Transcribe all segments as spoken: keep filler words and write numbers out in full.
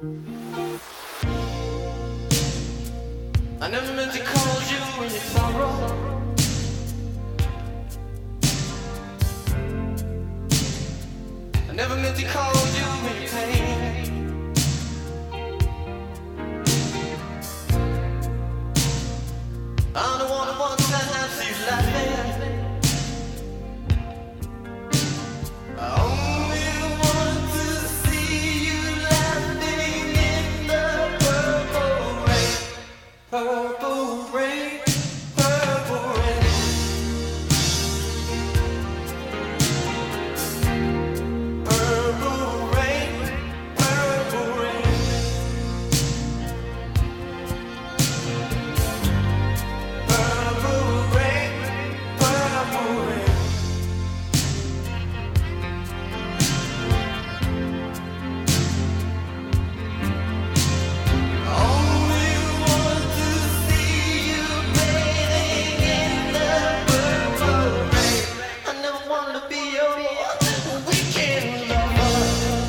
I never meant to call you in your sorrow. I never meant to call you in your pain. I'm the one who wants to have see you laughing. I only want to see you laughing in the purple rain. Purple rain, purple rain. Purple rain, purple rain. Purple rain, purple rain. Only want to see you bathing in the purple rain. I never wanted to be your weekend lover.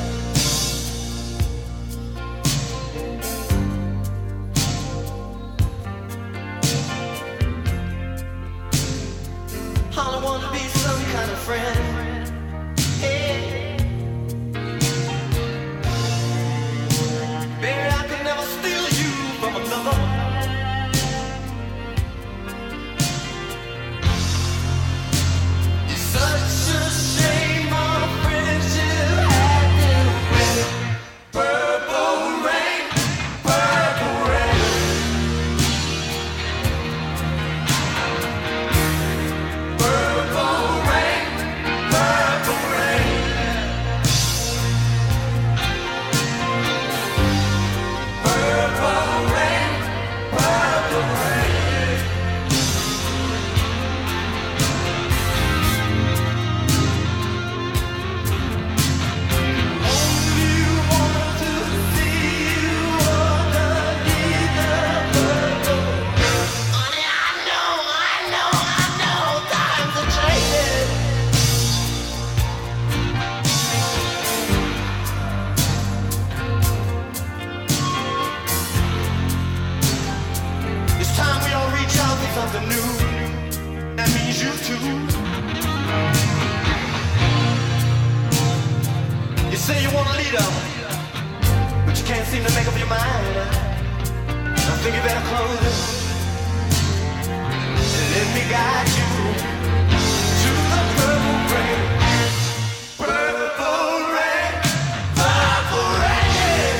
I don't want to be some kind of friend. Hey. Baby, I could never steal you from another. It's such a shame our friendship had to end. Purple rain, purple rain. Purple rain, purple rain. Purple rain, purple rain. Only want to see you underneath the purple rain. Honey, I know, I know, I know, times are changing. It's time we all reach out for something new. That means you too. You say you want a leader, but you can't seem to make up your mind. I think you better close it and let me guide you to the purple rain. Purple rain, purple rain.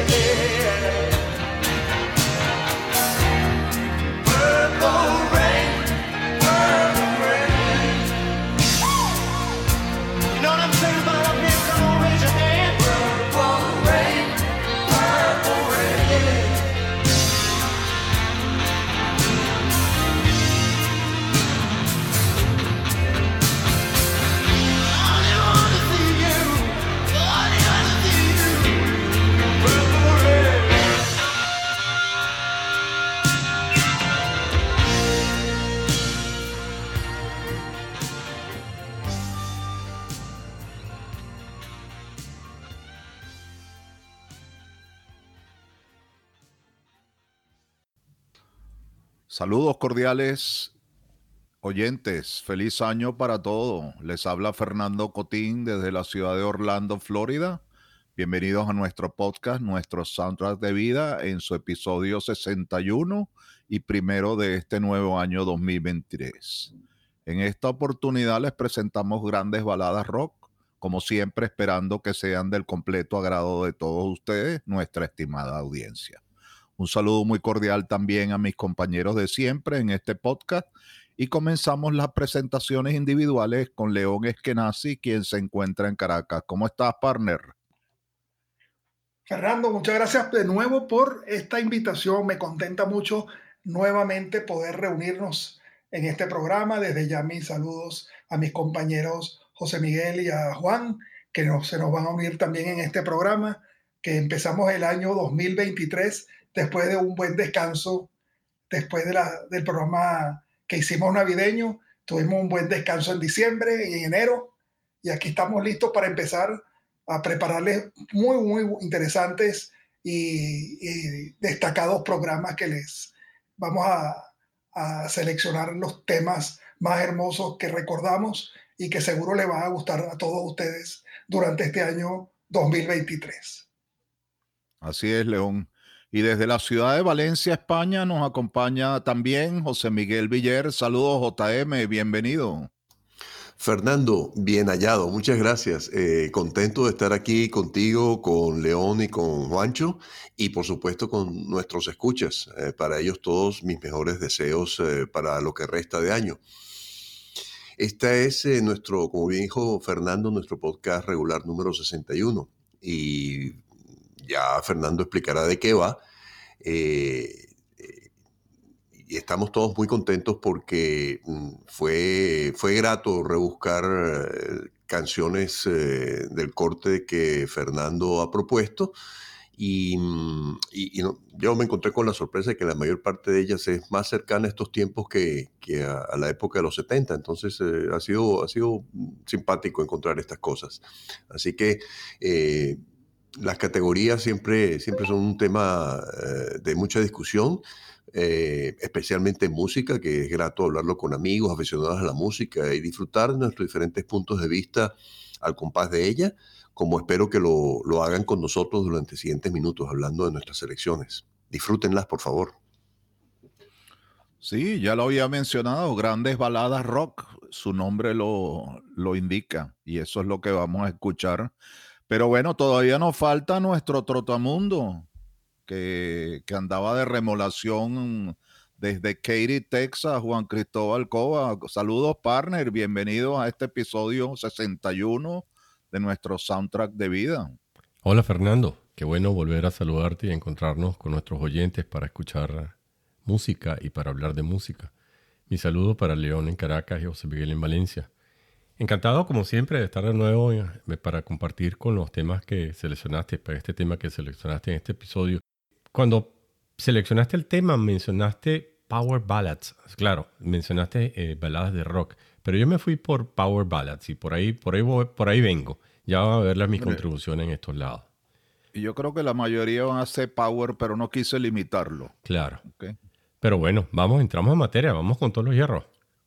Purple rain, purple rain. You know what I'm saying about up here? Come on, raise your hand. Purple rain, purple rain. I wanna see you. I wanna see you. Purple rain. Saludos cordiales, oyentes. Feliz año para todos. Les habla Fernando Cotín desde la ciudad de Orlando, Florida. Bienvenidos a nuestro podcast, nuestro soundtrack de vida, en su episodio sesenta y uno y primero de este nuevo año dos mil veintitrés. En esta oportunidad les presentamos grandes baladas rock, como siempre esperando que sean del completo agrado de todos ustedes, nuestra estimada audiencia. Un saludo muy cordial también a mis compañeros de siempre en este podcast y comenzamos las presentaciones individuales con León Eskenazi, quien se encuentra en Caracas. ¿Cómo estás, partner? Fernando, muchas gracias de nuevo por esta invitación. Me contenta mucho nuevamente poder reunirnos en este programa. Desde ya mis saludos a mis compañeros José Miguel y a Juan, que nos, se nos van a unir también en este programa, que empezamos el año dos mil veintitrés después de un buen descanso, después de la, del programa que hicimos navideño. Tuvimos un buen descanso en diciembre y en enero, y aquí estamos listos para empezar a prepararles muy, muy interesantes y, y destacados programas que les vamos a, a seleccionar los temas más hermosos que recordamos y que seguro le va a gustar a todos ustedes durante este año dos mil veintitrés. Así es, León. Y desde la ciudad de Valencia, España, nos acompaña también José Miguel Villar. Saludos, J M, bienvenido. Fernando, bien hallado, muchas gracias. Eh, contento de estar aquí contigo, con León y con Juancho, y por supuesto con nuestros escuchas. Eh, para ellos todos mis mejores deseos eh, para lo que resta de año. Este es eh, nuestro, como bien dijo Fernando, nuestro podcast regular número sesenta y uno. Y ya Fernando explicará de qué va. Eh, eh, y estamos todos muy contentos porque mm, fue, fue grato rebuscar eh, canciones eh, del corte que Fernando ha propuesto. Y, mm, y- y no- yo me encontré con la sorpresa de que la mayor parte de ellas es más cercana a estos tiempos que, que a, a la época de los setenta. Entonces eh, ha sido, ha sido mm, simpático encontrar estas cosas. Así que eh, las categorías siempre, siempre son un tema eh, de mucha discusión, eh, especialmente en música, que es grato hablarlo con amigos, aficionados a la música y disfrutar de nuestros diferentes puntos de vista al compás de ella, como espero que lo, lo hagan con nosotros durante siguientes minutos hablando de nuestras selecciones. Disfrútenlas, por favor. Sí, ya lo había mencionado, grandes baladas rock, su nombre lo, lo indica, y eso es lo que vamos a escuchar. Pero bueno, todavía nos falta nuestro trotamundo, que, que andaba de remolación desde Katy, Texas, Juan Cristóbal Cova. Saludos, partner, bienvenidos a este episodio sesenta y uno de nuestro soundtrack de vida. Hola Fernando, qué bueno volver a saludarte y encontrarnos con nuestros oyentes para escuchar música y para hablar de música. Mi saludo para León en Caracas y José Miguel en Valencia. Encantado como siempre de estar de nuevo eh, para compartir con los temas que seleccionaste, para este tema que seleccionaste en este episodio. Cuando seleccionaste el tema mencionaste Power Ballads, claro, mencionaste eh, baladas de rock, pero yo me fui por Power Ballads y por ahí, por ahí, voy- por ahí vengo. Ya van a ver las mis Hombre, contribuciones en estos lados. y yo creo que la mayoría van a ser power, pero no quise limitarlo. Claro. ¿Ok? Pero bueno, vamos, entramos en materia, vamos con todos los hierros.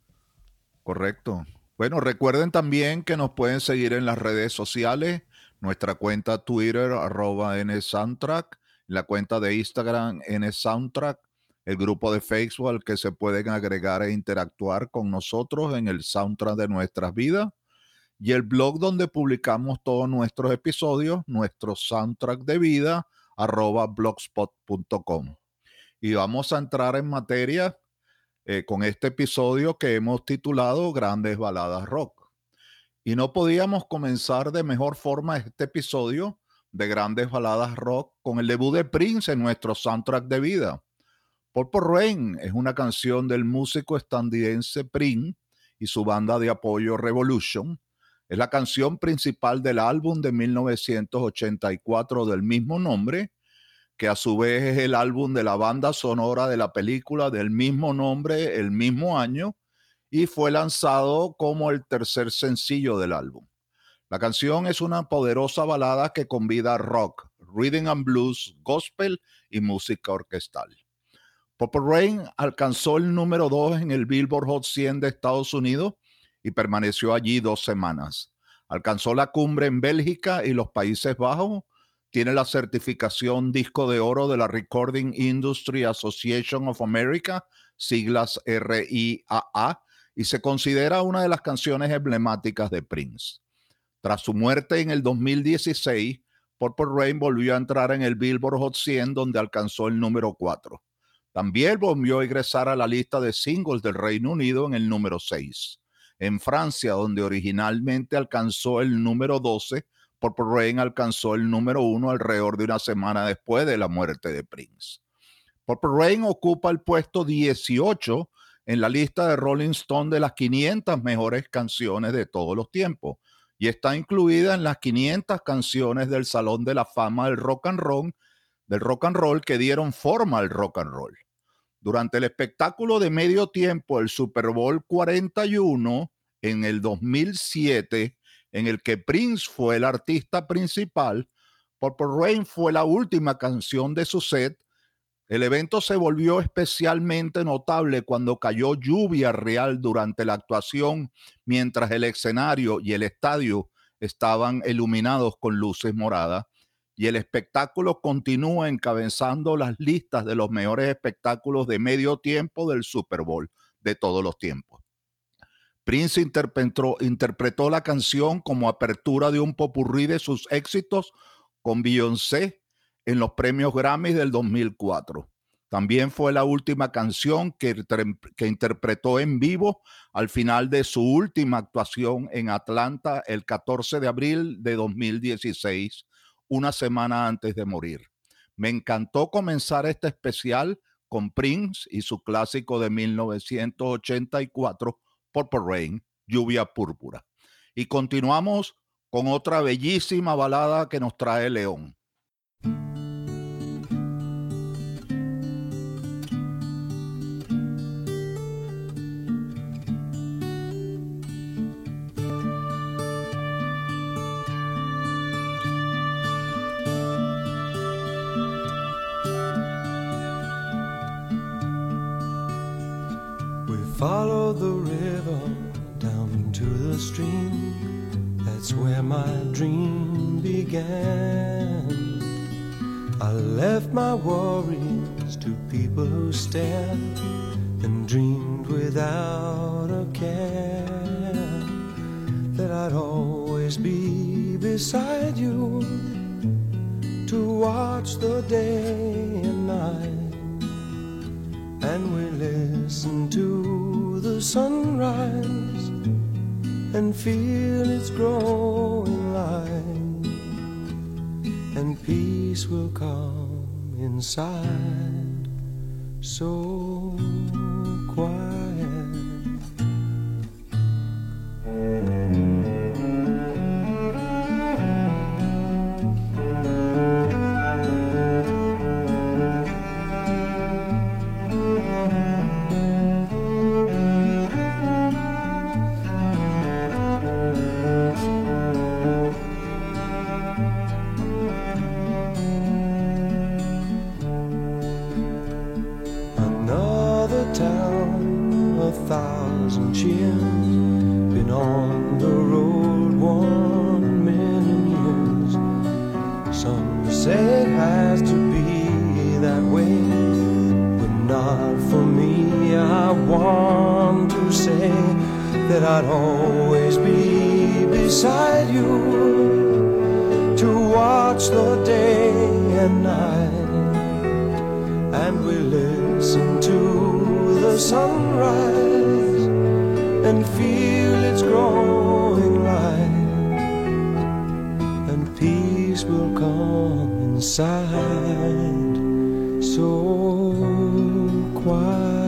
Correcto. Bueno, recuerden también que nos pueden seguir en las redes sociales, nuestra cuenta Twitter, arroba nsoundtrack, la cuenta de Instagram, nsoundtrack, el grupo de Facebook al que se pueden agregar e interactuar con nosotros en el soundtrack de nuestras vidas, y el blog donde publicamos todos nuestros episodios, nuestro soundtrack de vida, arroba blogspot punto com. Y vamos a entrar en materia eh, con este episodio que hemos titulado Grandes Baladas Rock. Y no podíamos comenzar de mejor forma este episodio de Grandes Baladas Rock con el debut de Prince en nuestro soundtrack de vida. Purple Rain es una canción del músico estadounidense Prince y su banda de apoyo Revolution. Es la canción principal del álbum de mil novecientos ochenta y cuatro del mismo nombre, que a su vez es el álbum de la banda sonora de la película del mismo nombre el mismo año y fue lanzado como el tercer sencillo del álbum. La canción es una poderosa balada que combina rock, rhythm and blues, gospel y música orquestal. Purple Rain alcanzó el número dos en el Billboard Hot cien de Estados Unidos y permaneció allí dos semanas. Alcanzó la cumbre en Bélgica y los Países Bajos. Tiene la certificación disco de oro de la Recording Industry Association of America, siglas R I A A, y se considera una de las canciones emblemáticas de Prince. Tras su muerte en el dos mil dieciséis, Purple Rain volvió a entrar en el Billboard Hot cien, donde alcanzó el número cuatro. También volvió a ingresar a la lista de singles del Reino Unido en el número seis. En Francia, donde originalmente alcanzó el número doce, Purple Rain alcanzó el número uno alrededor de una semana después de la muerte de Prince. Purple Rain ocupa el puesto dieciocho en la lista de Rolling Stone de las quinientas mejores canciones de todos los tiempos y está incluida en las quinientas canciones del Salón de la Fama del Rock and Roll, del rock and roll que dieron forma al rock and roll. Durante el espectáculo de medio tiempo del Super Bowl cuarenta y uno en el dos mil siete, en el que Prince fue el artista principal, Purple Rain fue la última canción de su set. El evento se volvió especialmente notable cuando cayó lluvia real durante la actuación, mientras el escenario y el estadio estaban iluminados con luces moradas, y el espectáculo continúa encabezando las listas de los mejores espectáculos de medio tiempo del Super Bowl de todos los tiempos. Prince interpretó, interpretó la canción como apertura de un popurrí de sus éxitos con Beyoncé en los premios Grammy del dos mil cuatro. También fue la última canción que, que interpretó en vivo al final de su última actuación en Atlanta el catorce de abril de dos mil dieciséis, una semana antes de morir. Me encantó comenzar este especial con Prince y su clásico de mil novecientos ochenta y cuatro, Purple Rain, Lluvia Púrpura. Y continuamos con otra bellísima balada que nos trae León. Follow the river down to the stream. That's where my dream began. I left my worries to people who stared and dreamed without a care that I'd always be beside you to watch the day and night. And we listen to the sunrise and feel its growing light, and peace will come inside so quiet. Thousand cheers, been on the road one million years. Some say it has to be that way, but not for me. I want to say that I'd always be beside you to watch the day and night, and we listen to the sunrise and feel its growing light, and peace will come inside so quiet.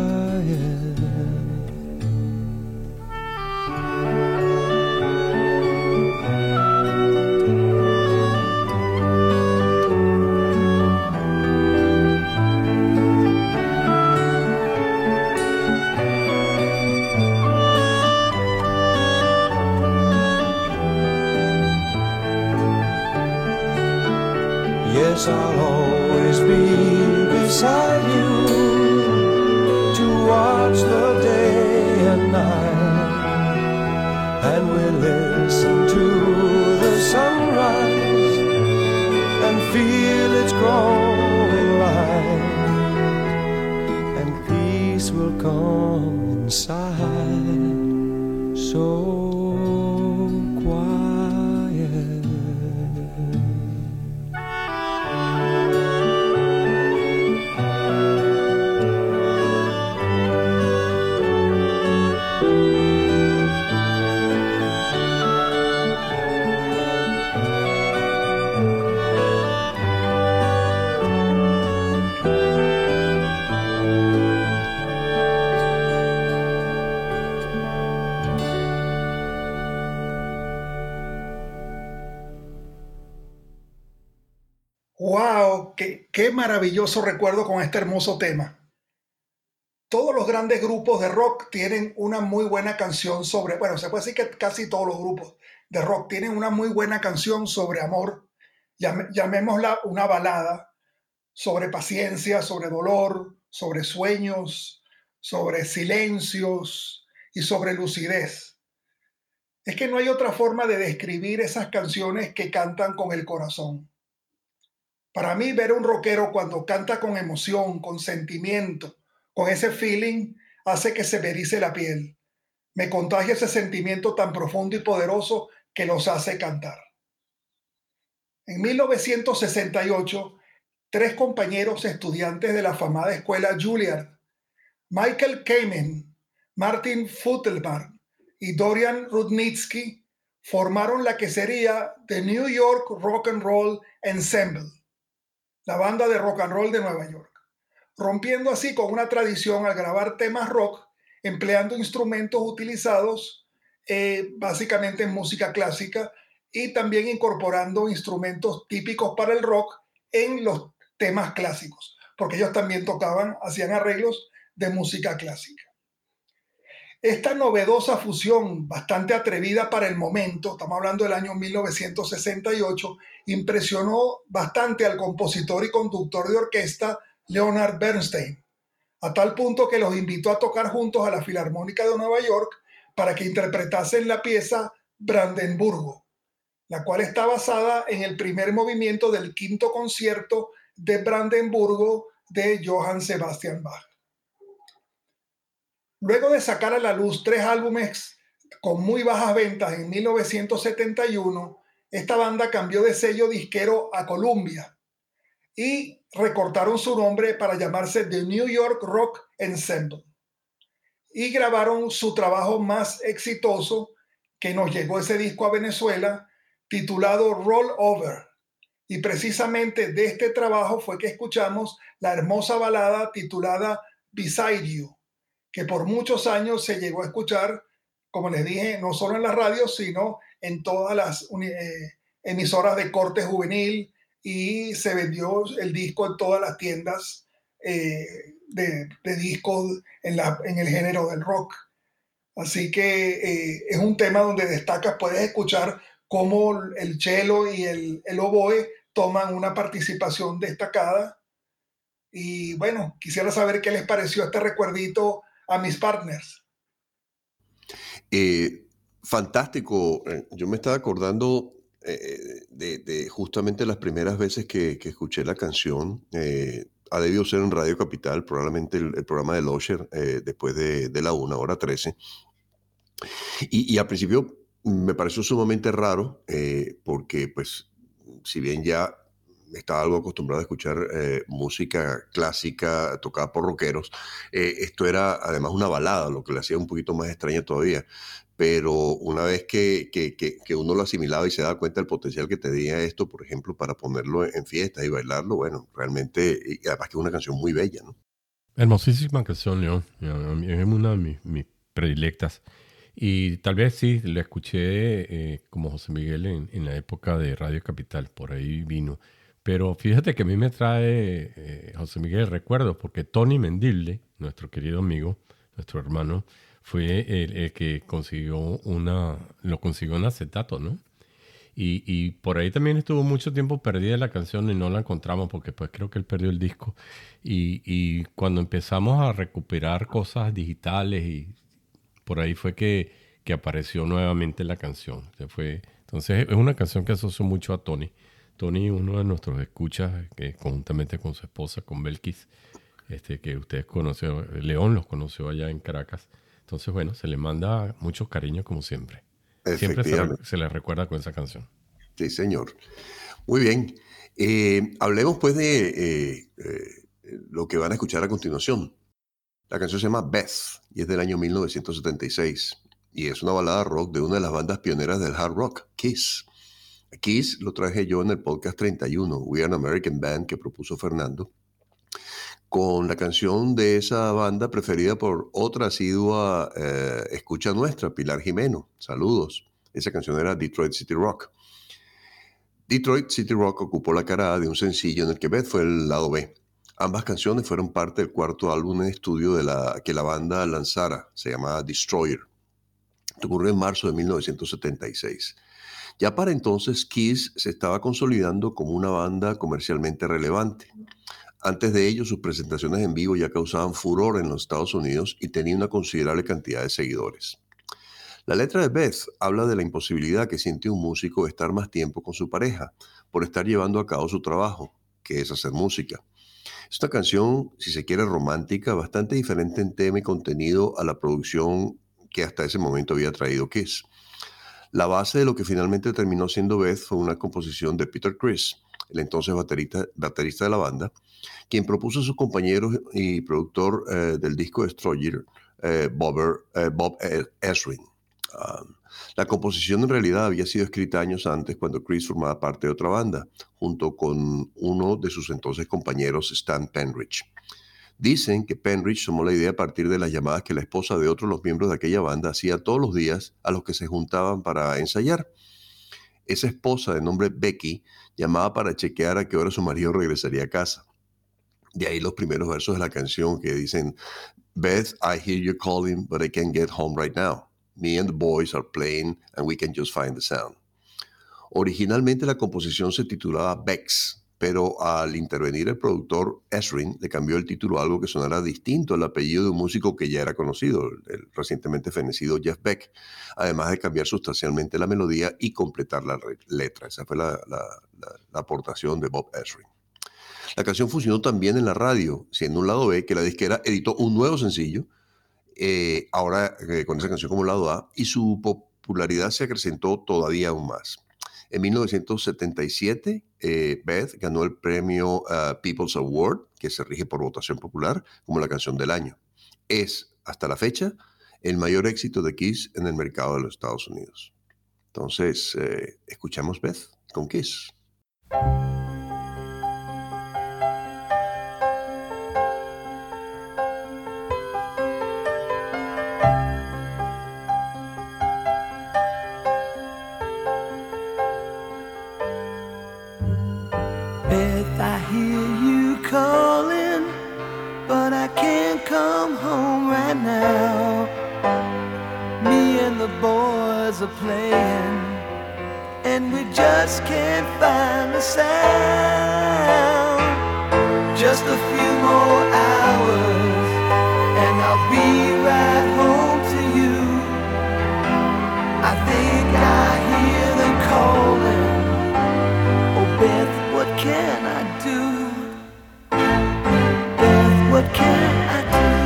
Yes, I'll always be beside you to watch the day and night, and we'll listen to the sunrise and feel its growing light, and peace will come inside so ¡Wow! Qué, ¡Qué maravilloso recuerdo con este hermoso tema! Todos los grandes grupos de rock tienen una muy buena canción sobre, bueno, se puede decir que casi todos los grupos de rock tienen una muy buena canción sobre amor llame- llamémosla una balada sobre paciencia, sobre dolor, sobre sueños, sobre silencios y sobre lucidez. Es que no hay otra forma de describir esas canciones que cantan con el corazón. Para mí, ver a un rockero cuando canta con emoción, con sentimiento, con ese feeling, hace que se me erice la piel. Me contagia ese sentimiento tan profundo y poderoso que los hace cantar. En mil novecientos sesenta y ocho, tres compañeros estudiantes de la afamada escuela Juilliard, Michael Kamen, Martin Futterman y Dorian Rudnitsky, formaron la que sería The New York Rock and Roll Ensemble, la banda de rock and roll de Nueva York, rompiendo así con una tradición al grabar temas rock empleando instrumentos utilizados eh, básicamente en música clásica y también incorporando instrumentos típicos para el rock en los temas clásicos, porque ellos también tocaban, hacían arreglos de música clásica. Esta novedosa fusión, bastante atrevida para el momento, estamos hablando del año mil novecientos sesenta y ocho, impresionó bastante al compositor y conductor de orquesta Leonard Bernstein, a tal punto que los invitó a tocar juntos a la Filarmónica de Nueva York para que interpretasen la pieza Brandenburgo, la cual está basada en el primer movimiento del quinto concierto de Brandenburgo de Johann Sebastian Bach. Luego de sacar a la luz tres álbumes con muy bajas ventas en mil novecientos setenta y uno, esta banda cambió de sello disquero a Columbia y recortaron su nombre para llamarse The New York Rock Ensemble. Y grabaron su trabajo más exitoso, que nos llegó ese disco a Venezuela, titulado Roll Over. Y precisamente de este trabajo fue que escuchamos la hermosa balada titulada Beside You, que por muchos años se llegó a escuchar, como les dije, no solo en la radio, sino en todas las eh, emisoras de corte juvenil, y se vendió el disco en todas las tiendas eh, de, de discos en, la, en el género del rock. Así que eh, es un tema donde destacas, puedes escuchar cómo el cello y el, el oboe toman una participación destacada. Y bueno, quisiera saber qué les pareció este recuerdito a mis partners. Eh, fantástico. Yo me estaba acordando eh, de, de justamente las primeras veces que, que escuché la canción. Eh, ha debido ser en Radio Capital, probablemente el, el programa de Losher, eh, después de, de la una, hora trece. Y, y al principio me pareció sumamente raro, eh, porque pues si bien ya estaba algo acostumbrado a escuchar eh, música clásica tocada por rockeros, eh, esto era además una balada, lo que le hacía un poquito más extraña todavía. Pero una vez que, que, que, que uno lo asimilaba y se daba cuenta del potencial que tenía esto, por ejemplo, para ponerlo en fiestas y bailarlo, bueno, realmente, y además que es una canción muy bella, ¿no? Hermosísima canción, León. Es una de mis, mis predilectas. Y tal vez sí, la escuché eh, como José Miguel en, en la época de Radio Capital, por ahí vino. Pero fíjate que a mí me trae, eh, José Miguel, recuerdos, porque Tony Mendilde, nuestro querido amigo, nuestro hermano, fue el, el que consiguió una, lo consiguió en acetato, ¿no? Y, y por ahí también estuvo mucho tiempo perdida la canción y no la encontramos porque pues creo que él perdió el disco. Y, y cuando empezamos a recuperar cosas digitales, y por ahí fue que, que apareció nuevamente la canción. Se fue, entonces es una canción que asocio mucho a Tony. Tony, uno de nuestros escuchas, que conjuntamente con su esposa, con Belkis, este, que ustedes conocen, León los conoció allá en Caracas. Entonces, bueno, se le manda muchos cariños como siempre. Siempre se, re, se le recuerda con esa canción. Sí, señor. Muy bien. Eh, hablemos pues de eh, eh, lo que van a escuchar a continuación. La canción se llama Beth y es del año mil novecientos setenta y seis. Y es una balada rock de una de las bandas pioneras del hard rock, Kiss. Kiss lo traje yo en el podcast treinta y uno, We Are an American Band, que propuso Fernando, con la canción de esa banda preferida por otra asidua eh, escucha nuestra, Pilar Jimeno. Saludos. Esa canción era Detroit City Rock. Detroit City Rock ocupó la cara de un sencillo en el que Beth fue el lado B. Ambas canciones fueron parte del cuarto álbum en estudio de la, que la banda lanzara. Se llamaba Destroyer. Esto ocurrió en marzo de mil novecientos setenta y seis. Ya para entonces, Kiss se estaba consolidando como una banda comercialmente relevante. Antes de ello, sus presentaciones en vivo ya causaban furor en los Estados Unidos y tenía una considerable cantidad de seguidores. La letra de Beth habla de la imposibilidad que siente un músico de estar más tiempo con su pareja por estar llevando a cabo su trabajo, que es hacer música. Es una canción, si se quiere, romántica, bastante diferente en tema y contenido a la producción que hasta ese momento había traído Kiss. La base de lo que finalmente terminó siendo Beth fue una composición de Peter Criss, el entonces baterista, baterista de la banda, quien propuso a sus compañeros y productor eh, del disco Destroyer, eh, Bob, eh, Bob Ezrin. Uh, la composición en realidad había sido escrita años antes cuando Criss formaba parte de otra banda, junto con uno de sus entonces compañeros, Stan Penridge. Dicen que Penridge tomó la idea a partir de las llamadas que la esposa de otro de los miembros de aquella banda hacía todos los días a los que se juntaban para ensayar. Esa esposa, de nombre Becky, llamaba para chequear a qué hora su marido regresaría a casa. De ahí los primeros versos de la canción que dicen: Beth, I hear you calling, but I can't get home right now. Me and the boys are playing and we can just find the sound. Originalmente la composición se titulaba Bex, pero al intervenir el productor Ezrin le cambió el título a algo que sonara distinto al apellido de un músico que ya era conocido, el recientemente fenecido Jeff Beck, además de cambiar sustancialmente la melodía y completar la letra. Esa fue la, la, la, la aportación de Bob Ezrin. La canción funcionó también en la radio, siendo un lado B que la disquera editó un nuevo sencillo, eh, ahora eh, con esa canción como lado A, y su popularidad se acrecentó todavía aún más. En mil novecientos setenta y siete, eh, Beth ganó el premio uh, People's Award, que se rige por votación popular, como la canción del año. Es, hasta la fecha, el mayor éxito de Kiss en el mercado de los Estados Unidos. Entonces, eh, escuchamos Beth con Kiss. Beth, I hear you calling, but I can't come home right now. Me and the boys are playing, and we just can't find a sound. Just a few more hours, and I'll be right home to you. I think I hear them calling. Oh, Beth, what can I do? Beth, what can I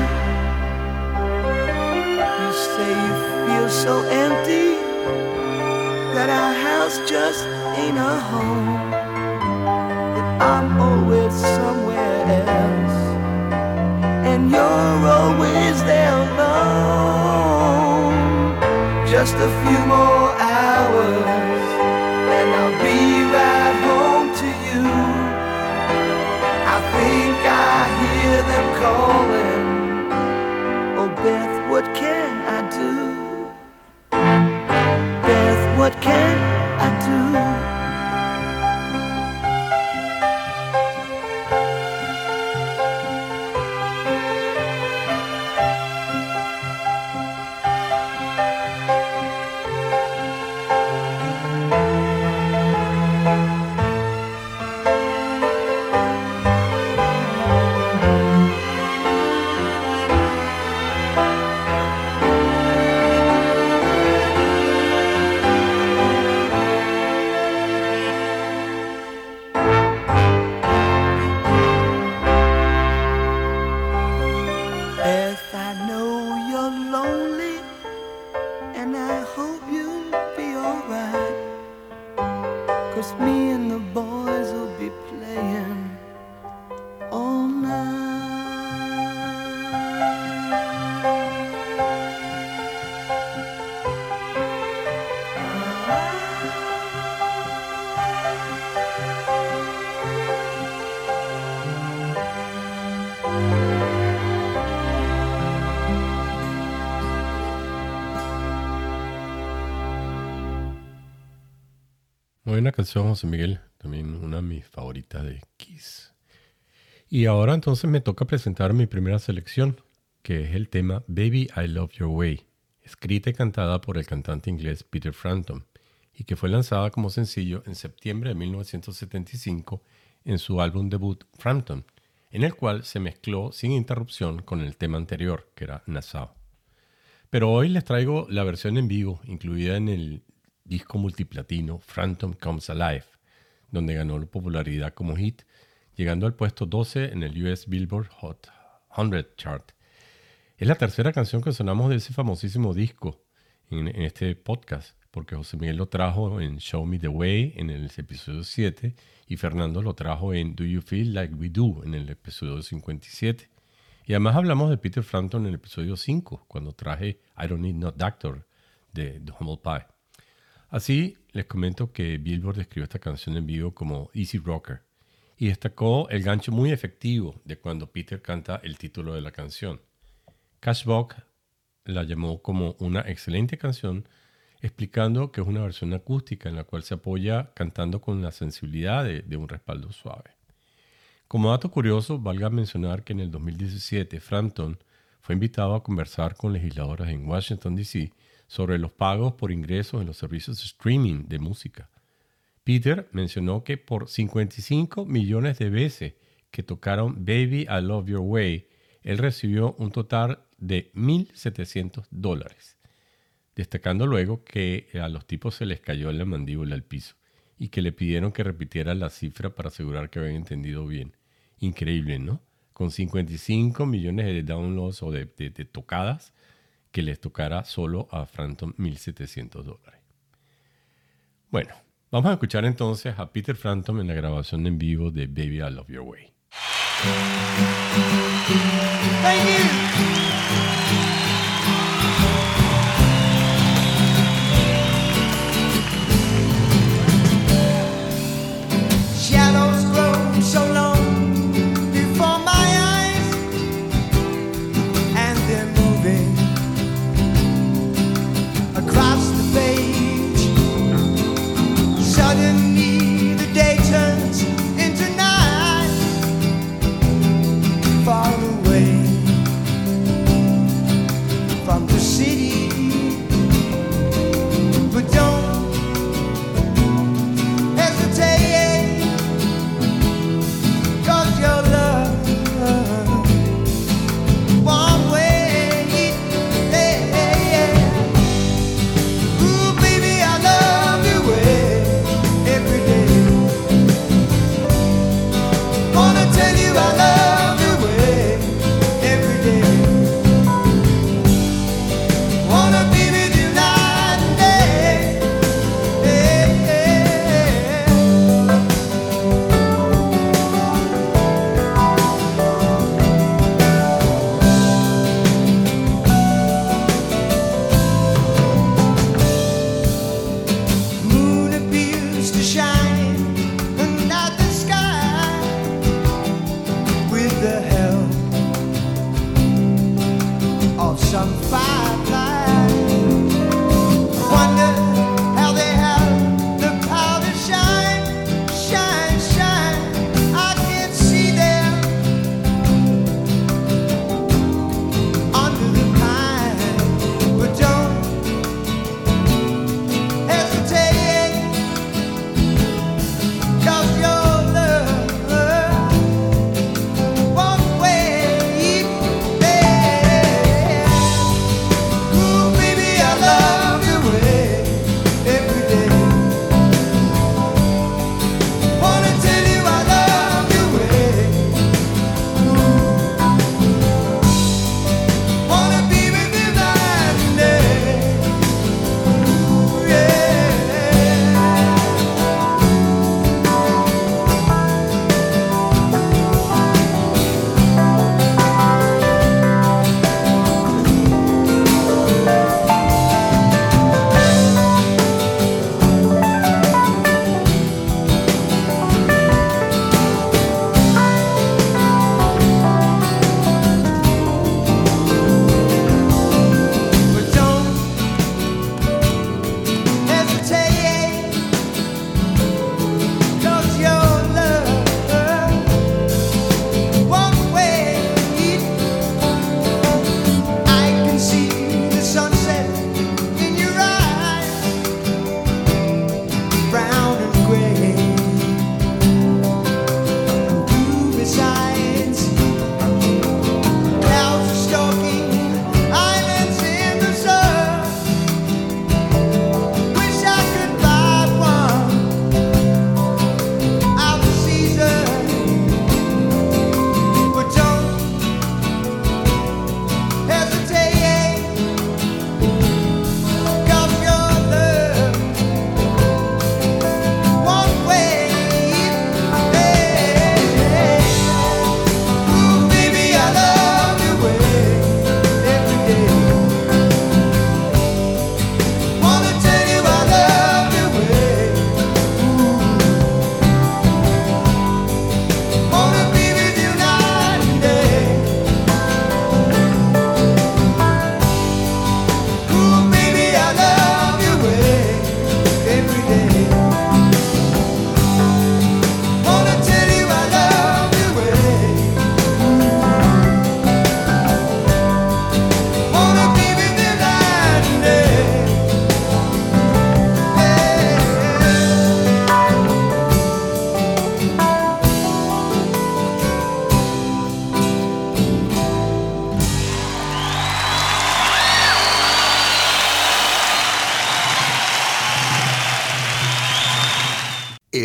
do? You say you feel so empty, that our house just ain't a home, that I'm always somewhere else, and you're always there alone. Just a few more hours, and I'll be right home to you. I think I hear them calling. Oh, Beth, what can I do? Beth, what can I do? Beth, I know you're lonely, and I hope you'll be alright, 'cause me and the boys will be playing all night. Buena canción, José Miguel. También una de mis favoritas de Kiss. Y ahora entonces me toca presentar mi primera selección, que es el tema Baby I Love Your Way, escrita y cantada por el cantante inglés Peter Frampton, y que fue lanzada como sencillo en septiembre de mil novecientos setenta y cinco en su álbum debut Frampton, en el cual se mezcló sin interrupción con el tema anterior, que era Nassau. Pero hoy les traigo la versión en vivo, incluida en el disco multiplatino Frampton Comes Alive, donde ganó popularidad como hit, llegando al puesto doce en el U S Billboard Hot cien Chart. Es la tercera canción que sonamos de ese famosísimo disco en, en este podcast, porque José Miguel lo trajo en Show Me the Way en el episodio siete y Fernando lo trajo en Do You Feel Like We Do en el episodio cincuenta y siete. Y además hablamos de Peter Frampton en el episodio cinco, cuando traje I Don't Need No Doctor de The Humble Pie. Así, les comento que Billboard describió esta canción en vivo como Easy Rocker y destacó el gancho muy efectivo de cuando Peter canta el título de la canción. Cashbox la llamó como una excelente canción, explicando que es una versión acústica en la cual se apoya cantando con la sensibilidad de, de un respaldo suave. Como dato curioso, valga mencionar que en el dos mil diecisiete Frampton fue invitado a conversar con legisladoras en Washington, D C sobre los pagos por ingresos en los servicios de streaming de música. Peter mencionó que por cincuenta y cinco millones de veces que tocaron Baby I Love Your Way, él recibió un total de mil setecientos dólares, destacando luego que a los tipos se les cayó la mandíbula al piso y que le pidieron que repitiera la cifra para asegurar que habían entendido bien. Increíble, ¿no? Con cincuenta y cinco millones de downloads o de, de, de tocadas, que les tocara solo a Frampton mil setecientos dólares. Bueno, vamos a escuchar entonces a Peter Frampton en la grabación en vivo de Baby I Love Your Way. Thank you. Shadows grow so long before my eyes, and they're moving across the page. Suddenly the day turns into night, far away.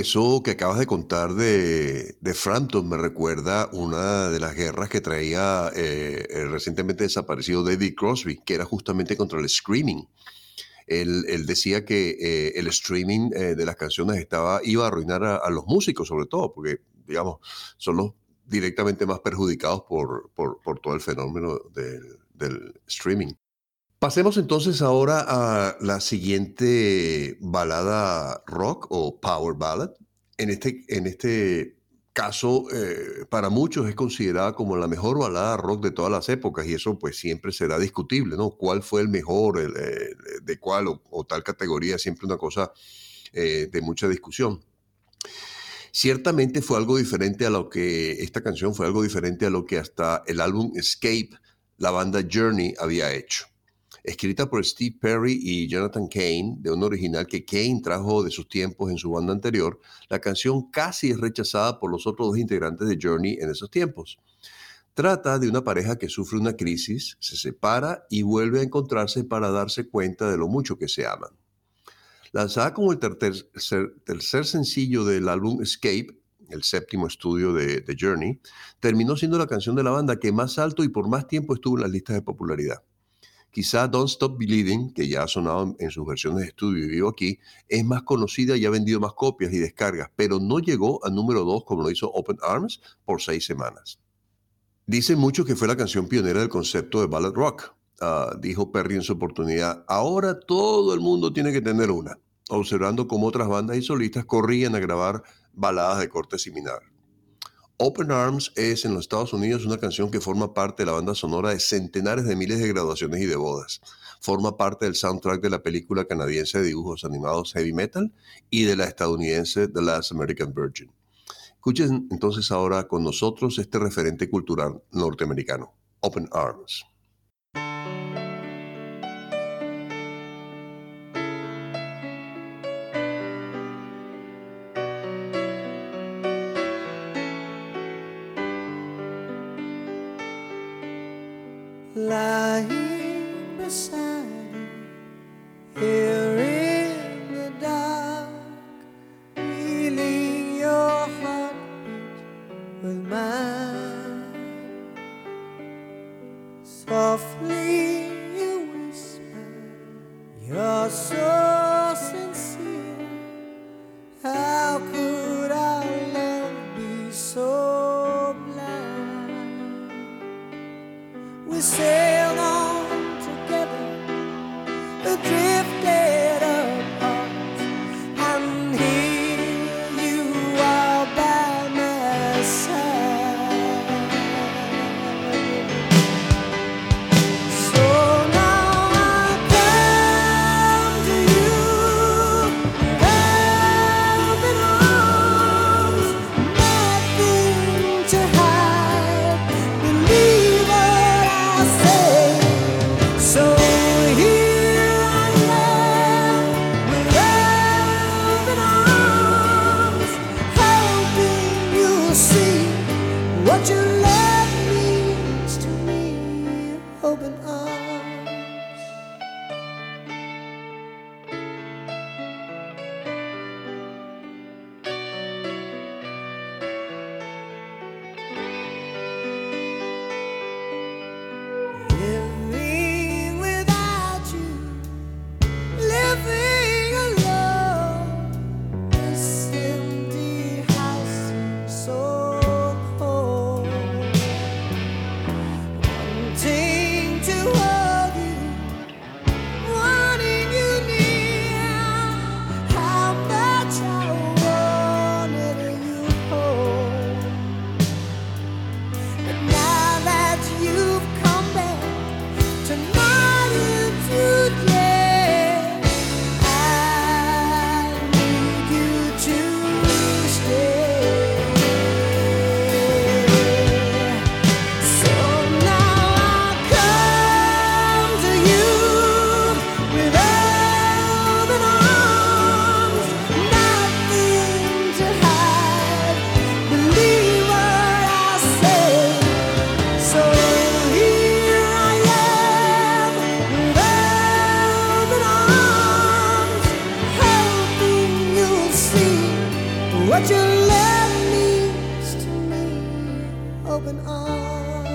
eso que acabas de contar de, de Frampton me recuerda una de las guerras que traía eh, el recientemente desaparecido David Crosby, que era justamente contra el streaming. Él, él decía que eh, el streaming eh, de las canciones estaba, iba a arruinar a, a los músicos, sobre todo, porque, digamos, son los directamente más perjudicados por, por, por todo el fenómeno del, del streaming. Pasemos entonces ahora a la siguiente balada rock o power ballad. En este, en este caso, eh, para muchos es considerada como la mejor balada rock de todas las épocas y eso pues siempre será discutible, ¿no? ¿Cuál fue el mejor, el, el, de cuál o, o tal categoría? Siempre una cosa eh, de mucha discusión. Ciertamente fue algo diferente a lo que, esta canción fue algo diferente a lo que hasta el álbum Escape, la banda Journey había hecho. Escrita por Steve Perry y Jonathan Cain, de un original que Cain trajo de sus tiempos en su banda anterior, la canción casi es rechazada por los otros dos integrantes de Journey en esos tiempos. Trata de una pareja que sufre una crisis, se separa y vuelve a encontrarse para darse cuenta de lo mucho que se aman. Lanzada como el tercer, tercer sencillo del álbum Escape, el séptimo estudio de, de Journey, terminó siendo la canción de la banda que más alto y por más tiempo estuvo en las listas de popularidad. Quizá Don't Stop Believing, que ya ha sonado en sus versiones de estudio y vivo aquí, es más conocida y ha vendido más copias y descargas, pero no llegó al número dos como lo hizo Open Arms por seis semanas. Dicen muchos que fue la canción pionera del concepto de ballad rock. Uh, dijo Perry en su oportunidad, ahora todo el mundo tiene que tener una, observando cómo otras bandas y solistas corrían a grabar baladas de corte similar. Open Arms es en los Estados Unidos una canción que forma parte de la banda sonora de centenares de miles de graduaciones y de bodas. Forma parte del soundtrack de la película canadiense de dibujos animados Heavy Metal y de la estadounidense The Last American Virgin. Escuchen entonces ahora con nosotros este referente cultural norteamericano, Open Arms. Lying beside you, here in the dark, feeling your heartbeat with mine. Softly you whisper, you're so sincere. How could our love be so blind? We sailed on together, drifted apart, and here you are by my side. So now I come to you, open arms, nothing to hide. Believe what I say. So here I am with open arms, hoping you'll see what your love means to me. Open arms. Living without you, living alone, this empty house seems so cold. open arms.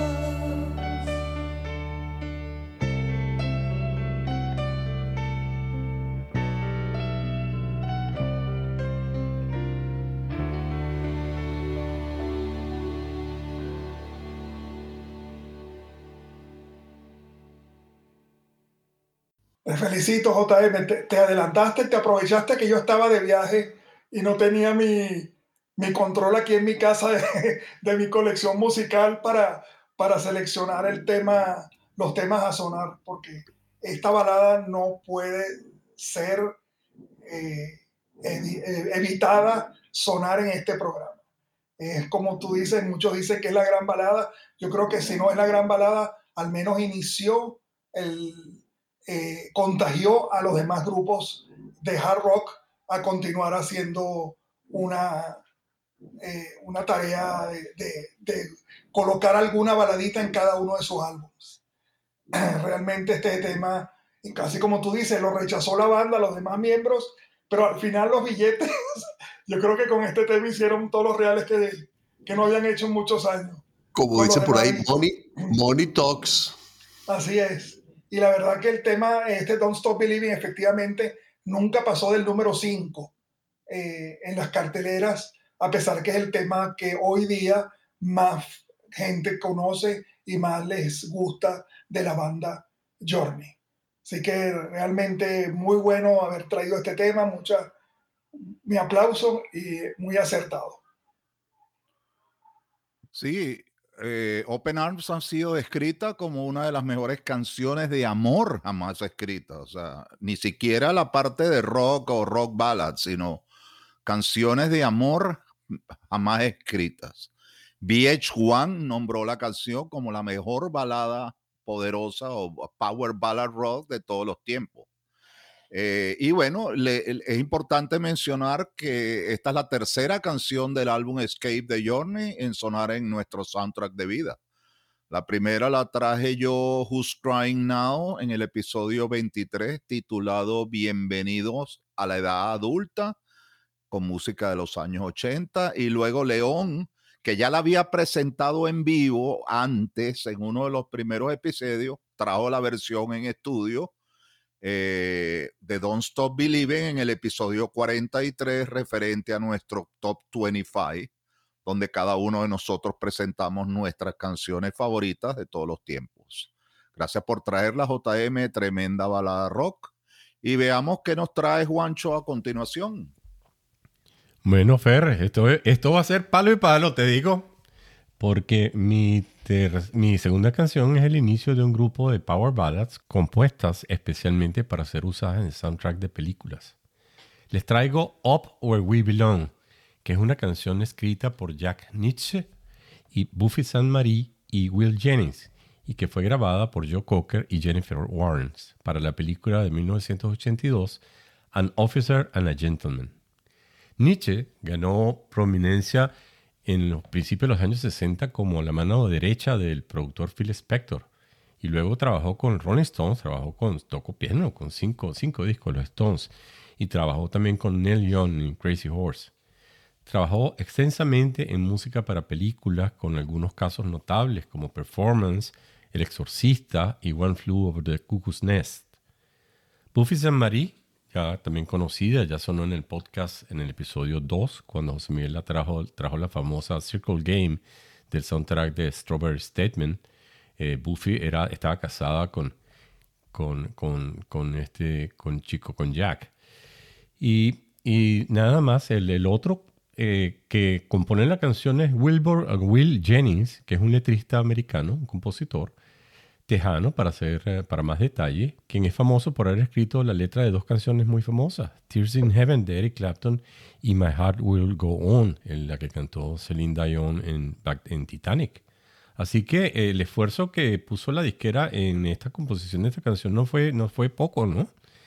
Te felicito, J M. Te, te adelantaste, te aprovechaste que yo estaba de viaje y no tenía mi, mi control aquí en mi casa de, de mi colección musical para, para seleccionar el tema, los temas a sonar, porque esta balada no puede ser eh, evi- eh, evitada sonar en este programa. Es como tú dices, muchos dicen que es la gran balada. Yo creo que si no es la gran balada, al menos inició el eh, contagió a los demás grupos de hard rock a continuar haciendo una, eh, una tarea de, de, de colocar alguna baladita en cada uno de sus álbumes. Realmente este tema, casi como tú dices, lo rechazó la banda, los demás miembros, pero al final los billetes, yo creo que con este tema hicieron todos los reales que, que no habían hecho en muchos años. Como Con los dicen por ahí, demás- money, money talks. Así es. Y la verdad que el tema, este Don't Stop Believing, efectivamente nunca pasó del número cinco eh, en las carteleras, a pesar que es el tema que hoy día más gente conoce y más les gusta de la banda Journey. Así que realmente muy bueno haber traído este tema, mucha, mi aplauso y muy acertado. Sí, eh, Open Arms ha sido descrita como una de las mejores canciones de amor jamás escritas. O sea, ni siquiera la parte de rock o rock ballad, sino canciones de amor jamás escritas. V H uno nombró la canción como la mejor balada poderosa o power ballad rock de todos los tiempos. Eh, y bueno, le, es importante mencionar que esta es la tercera canción del álbum Escape de Journey en sonar en nuestro soundtrack de vida. La primera la traje yo, Who's Crying Now, en el episodio veintitrés, titulado Bienvenidos a la edad adulta, con música de los años ochenta. Y luego León, que ya la había presentado en vivo antes, en uno de los primeros episodios, trajo la versión en estudio Eh, de Don't Stop Believing en el episodio cuarenta y tres, referente a nuestro Top veinticinco, donde cada uno de nosotros presentamos nuestras canciones favoritas de todos los tiempos. Gracias por traerla, J M, tremenda balada rock. Y veamos qué nos trae Juancho a continuación. Bueno, Fer, esto, esto va a ser palo y palo, te digo. Porque mi, ter- mi segunda canción es el inicio de un grupo de power ballads compuestas especialmente para ser usadas en el soundtrack de películas. Les traigo Up Where We Belong, que es una canción escrita por Jack Nitzsche y Buffy Sainte-Marie y Will Jennings, y que fue grabada por Joe Cocker y Jennifer Warnes para la película de mil novecientos ochenta y dos, An Officer and a Gentleman. Nitzsche ganó prominencia en los principios de los años sesenta como la mano derecha del productor Phil Spector, y luego trabajó con Rolling Stones, trabajó con, tocó piano con cinco, cinco discos de los Stones, y trabajó también con Neil Young en Crazy Horse. Trabajó extensamente en música para películas, con algunos casos notables como Performance, El Exorcista y One Flew Over the Cuckoo's Nest. Buffy Sainte-Marie, ya también conocida, ya sonó en el podcast en el episodio dos, cuando José Miguel la trajo, trajo la famosa Circle Game del soundtrack de Strawberry Statement. Eh, Buffy era, estaba casada con, con, con, con este con chico, con Jack. Y, y nada más, el, el otro eh, que compone la canción es Wilbur, uh, Will Jennings, que es un letrista americano, un compositor tejano, para, hacer, para más detalle, quien es famoso por haber escrito la letra de dos canciones muy famosas, Tears in Heaven de Eric Clapton y My Heart Will Go On, en la que cantó Celine Dion en, en Titanic. Así que eh, el esfuerzo que puso la disquera en esta composición de esta canción no fue, no fue poco, ¿no?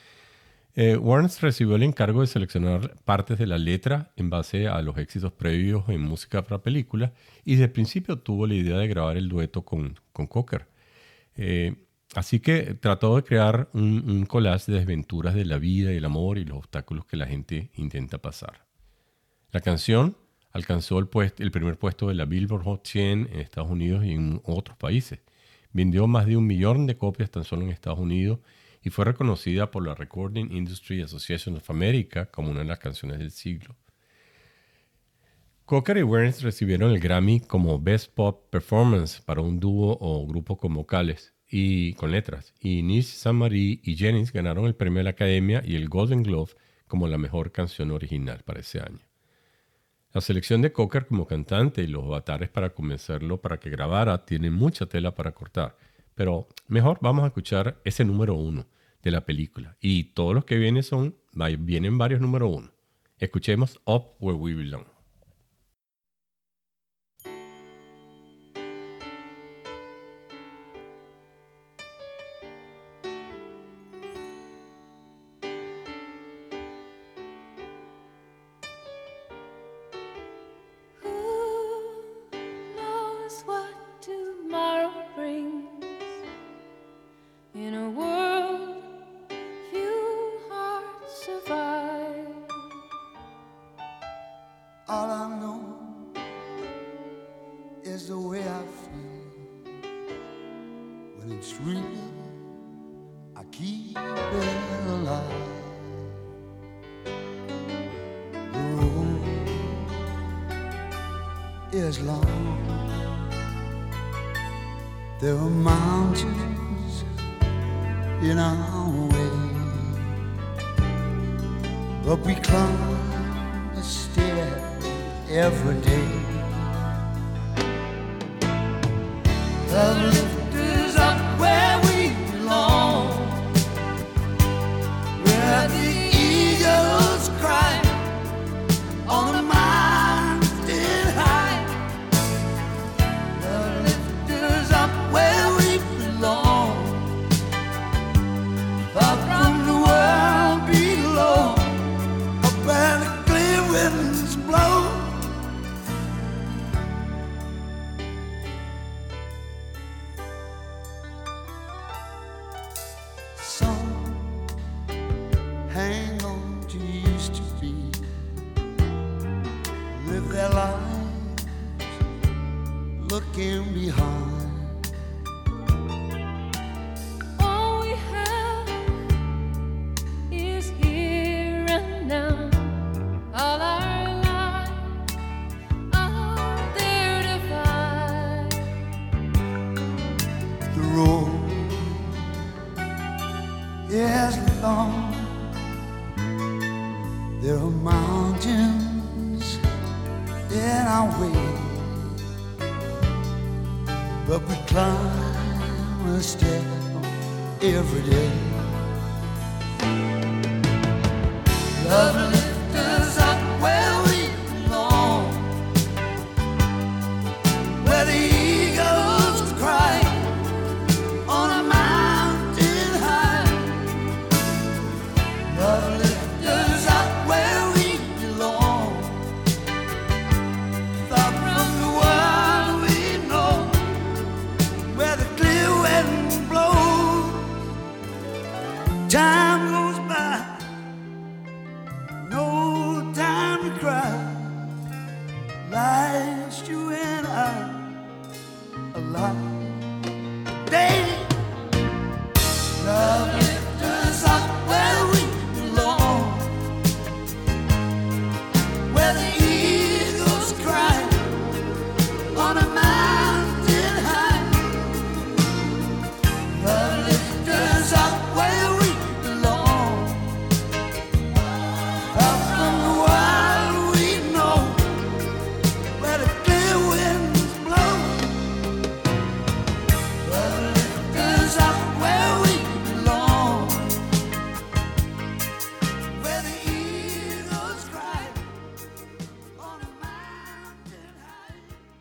Eh, Warnes recibió el encargo de seleccionar partes de la letra en base a los éxitos previos en música para películas, y desde el principio tuvo la idea de grabar el dueto con, con Cocker. Eh, así que trató de crear un, un collage de desventuras de la vida y el amor y los obstáculos que la gente intenta pasar. La canción Alcanzó el, puest- el primer puesto de la Billboard Hot cien en Estados Unidos y en otros países. Vendió más de un millón de copias tan solo en Estados Unidos y fue reconocida por la Recording Industry Association of America como una de las canciones del siglo. Cocker y Burns recibieron el Grammy como Best Pop Performance para un dúo o grupo con vocales y con letras. Y Nish Saint-Marie y Jennings ganaron el premio de la Academia y el Golden Globe como la mejor canción original para ese año. La selección de Cocker como cantante y los avatares para convencerlo para que grabara tienen mucha tela para cortar. Pero mejor vamos a escuchar ese número uno de la película. Y todos los que vienen son, vienen varios número uno. Escuchemos Up Where We Belong. All I know is the way I feel. When it's real, I keep it alive. The road is long. There are mountains in our way, but we climb a stair every day. Love lift us up where we belong, where the eagles cry on the mountain high. Love lift us up where we belong, far from the world below, up where the clear winds blow. Hang on to used to be, live their lives looking behind. All we have is here and now. All our lives are there to find. The road is long. There are mountains in our way, but we climb a step every day. Love lifts us up where we belong, where the eagles cry on a mountain high. Love lifts us up where we belong, far from the world we know, where the clear winds blow. Time goes by, no time to cry. Life's you and I alive. Day, love lifts us up where we belong, where the eagles cry on a mountain high. Love lifts us up where we belong, out from the world we know, where the clear winds blow. Love lifts us up where we belong, where the eagles cry on a mountain high.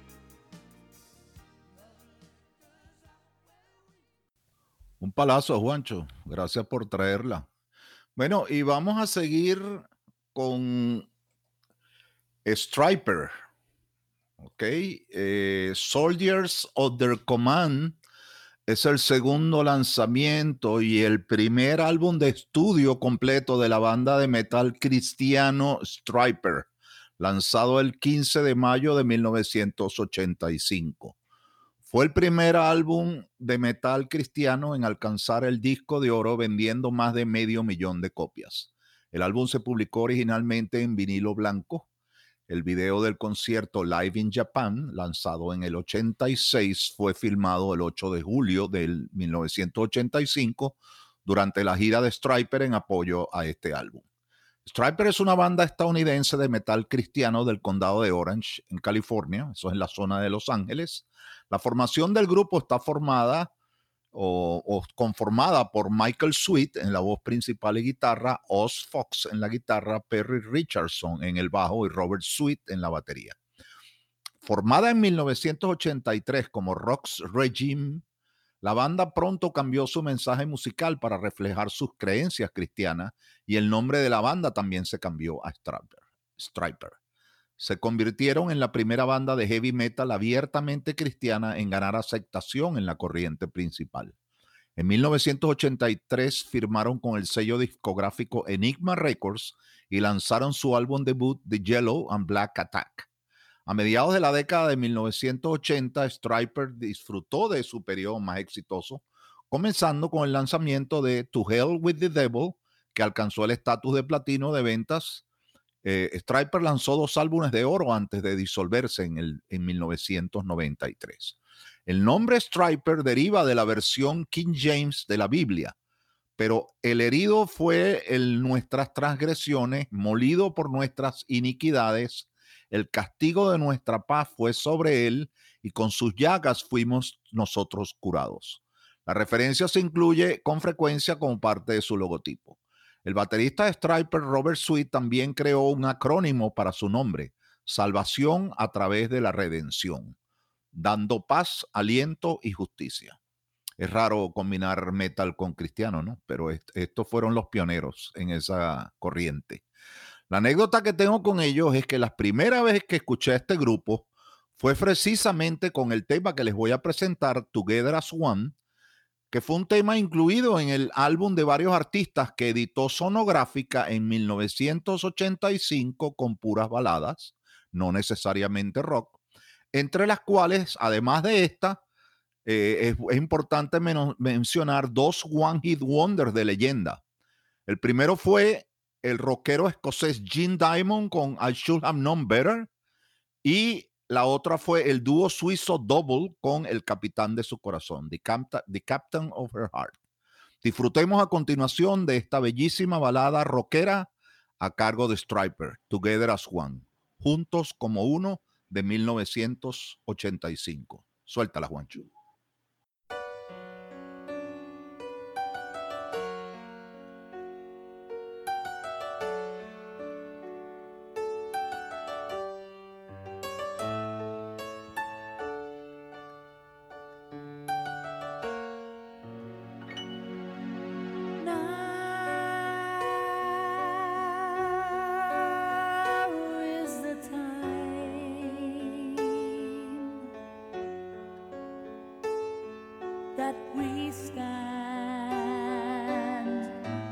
Un palazo, Juancho. Gracias por traerla. Bueno, y vamos a seguir con Stryper. Ok. Eh, Soldiers of Their Command es el segundo lanzamiento y el primer álbum de estudio completo de la banda de metal cristiano Stryper. lanzado el quince de mayo de mil novecientos ochenta y cinco. Fue el primer álbum de metal cristiano en alcanzar el disco de oro, vendiendo más de medio millón de copias. El álbum se publicó originalmente en vinilo blanco. El video del concierto Live in Japan, lanzado en el ochenta y seis, fue filmado el ocho de julio del mil novecientos ochenta y cinco durante la gira de Stryper en apoyo a este álbum. Stryper es una banda estadounidense de metal cristiano del condado de Orange, en California. Eso es en la zona de Los Ángeles. La formación del grupo está formada o, o conformada por Michael Sweet en la voz principal y guitarra, Oz Fox en la guitarra, Perry Richardson en el bajo y Robert Sweet en la batería. Formada en mil novecientos ochenta y tres como Rock's Regime, la banda pronto cambió su mensaje musical para reflejar sus creencias cristianas y el nombre de la banda también se cambió a Stryper. Stryper. Se convirtieron en la primera banda de heavy metal abiertamente cristiana en ganar aceptación en la corriente principal. En mil novecientos ochenta y tres firmaron con el sello discográfico Enigma Records y lanzaron su álbum debut The Yellow and Black Attack. A mediados de la década de mil novecientos ochenta, Stryper disfrutó de su periodo más exitoso, comenzando con el lanzamiento de To Hell with the Devil, que alcanzó el estatus de platino de ventas. Eh, Stryper lanzó dos álbumes de oro antes de disolverse en, el, en mil novecientos noventa y tres. El nombre Stryper deriva de la versión King James de la Biblia, pero el herido fue en nuestras transgresiones, molido por nuestras iniquidades, el castigo de nuestra paz fue sobre él y con sus llagas fuimos nosotros curados. La referencia se incluye con frecuencia como parte de su logotipo. El baterista de Stryper, Robert Sweet, también creó un acrónimo para su nombre, Salvación a través de la redención, dando paz, aliento y justicia. Es raro combinar metal con cristiano, ¿no? Pero est- estos fueron los pioneros en esa corriente. La anécdota que tengo con ellos es que la primera vez que escuché a este grupo fue precisamente con el tema que les voy a presentar, Together as One, que fue un tema incluido en el álbum de varios artistas que editó Sonográfica en mil novecientos ochenta y cinco con puras baladas, no necesariamente rock, entre las cuales, además de esta, eh, es, es importante men- mencionar dos One Hit Wonders de leyenda. El primero fue el rockero escocés Gene Diamond con I Should Have Known Better, y la otra fue el dúo suizo Double con El Capitán de su Corazón, The, Capta- The Captain of Her Heart. Disfrutemos a continuación de esta bellísima balada rockera a cargo de Stryper, Together as One, Juntos como Uno, de mil novecientos ochenta y cinco. Suéltala, Juancho. Now is the time that we stand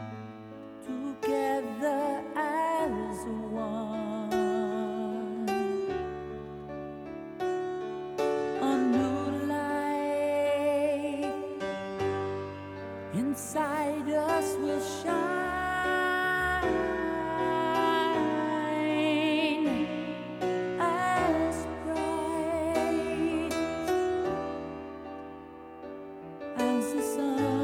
together as one. A new light inside us will shine as bright as the sun.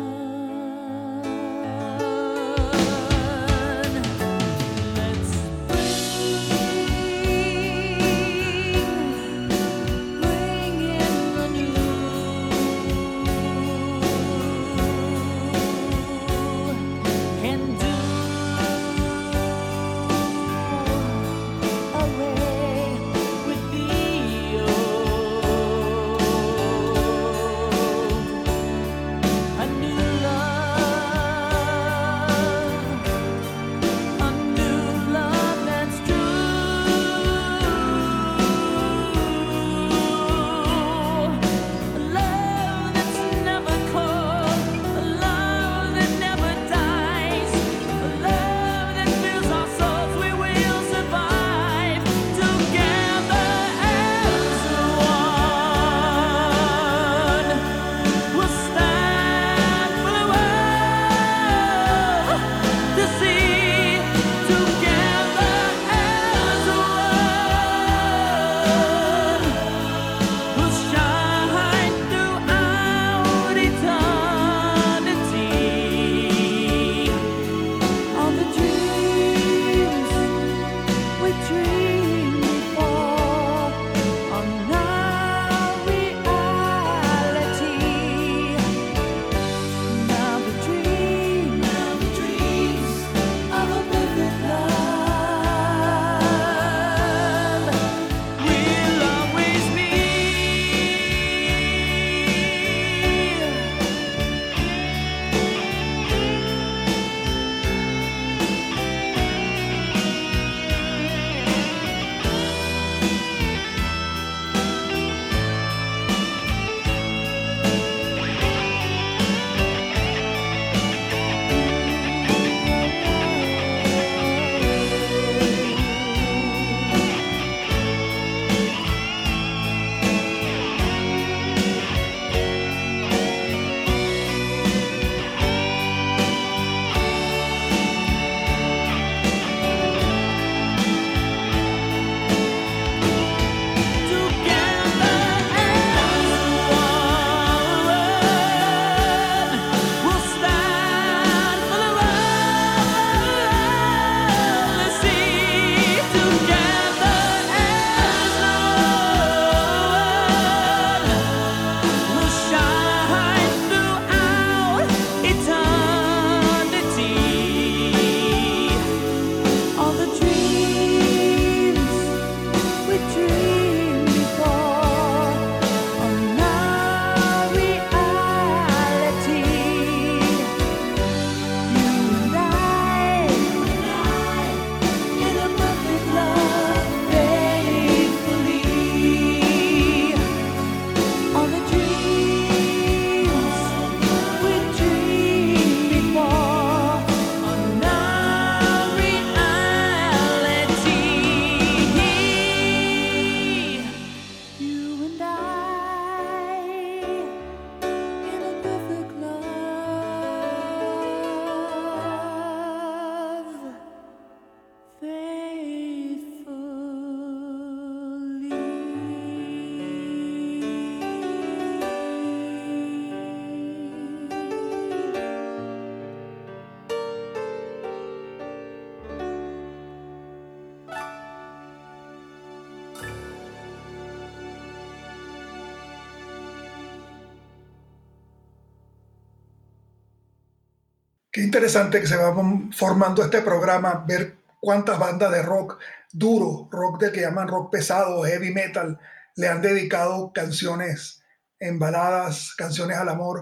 Qué interesante que se va formando este programa, ver cuántas bandas de rock duro, rock de que llaman rock pesado, heavy metal, le han dedicado canciones en baladas, canciones al amor,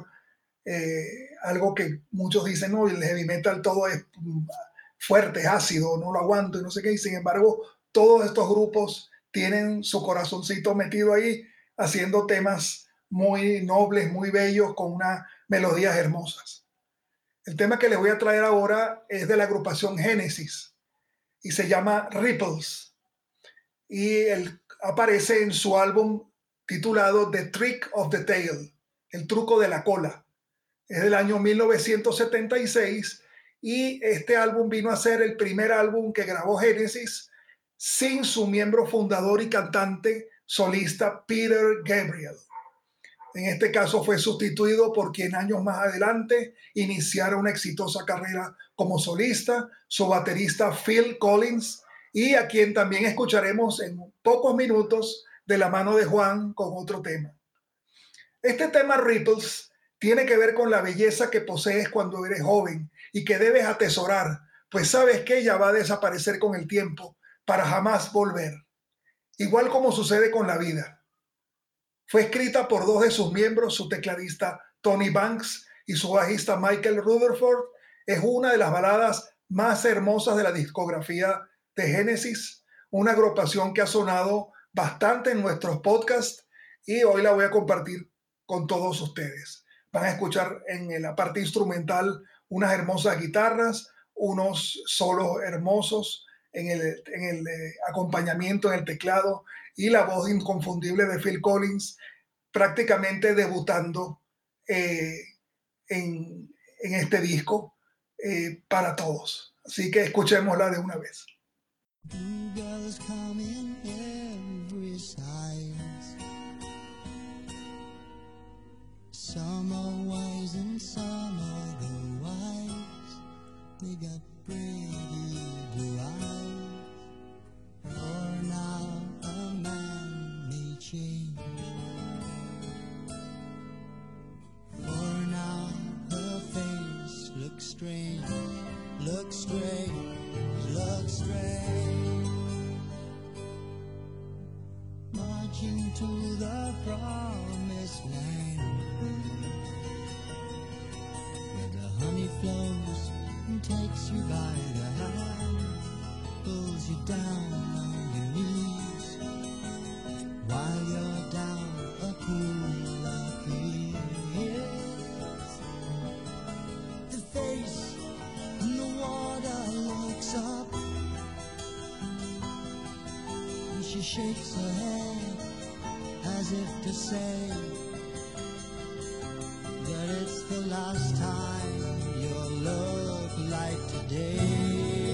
eh, algo que muchos dicen, no, el heavy metal todo es mm, fuerte, es ácido, no lo aguanto y no sé qué, y sin embargo, todos estos grupos tienen su corazoncito metido ahí, haciendo temas muy nobles, muy bellos, con unas melodías hermosas. El tema que les voy a traer ahora es de la agrupación Genesis y se llama Ripples. Y él aparece en su álbum titulado The Trick of the Tail, el truco de la cola. Es del año mil novecientos setenta y seis y este álbum vino a ser el primer álbum que grabó Genesis sin su miembro fundador y cantante solista Peter Gabriel. En este caso fue sustituido por quien años más adelante iniciara una exitosa carrera como solista, su baterista Phil Collins, y a quien también escucharemos en pocos minutos de la mano de Juan con otro tema. Este tema Ripples tiene que ver con la belleza que posees cuando eres joven y que debes atesorar, pues sabes que ella va a desaparecer con el tiempo para jamás volver. Igual como sucede con la vida. Fue escrita por dos de sus miembros, su tecladista Tony Banks y su bajista Michael Rutherford. Es una de las baladas más hermosas de la discografía de Genesis, una agrupación que ha sonado bastante en nuestros podcasts y hoy la voy a compartir con todos ustedes. Van a escuchar en la parte instrumental unas hermosas guitarras, unos solos hermosos en el, en el eh, acompañamiento, en el teclado y la voz inconfundible de Phil Collins, prácticamente debutando eh, en, en este disco eh, para todos. Así que escuchémosla de una vez. Bluebells come in every size. Some are wise and some otherwise. They got pretty blue eyes. For now a man may change. For now her face looks strange, looks strange, looks strange. Marching to the promised land, where the honey flows and takes you by the hand, pulls you down on your knees, while you're down a pool of peace. The face in the water looks up, and she shakes her head as if to say that it's the last time you'll look like today.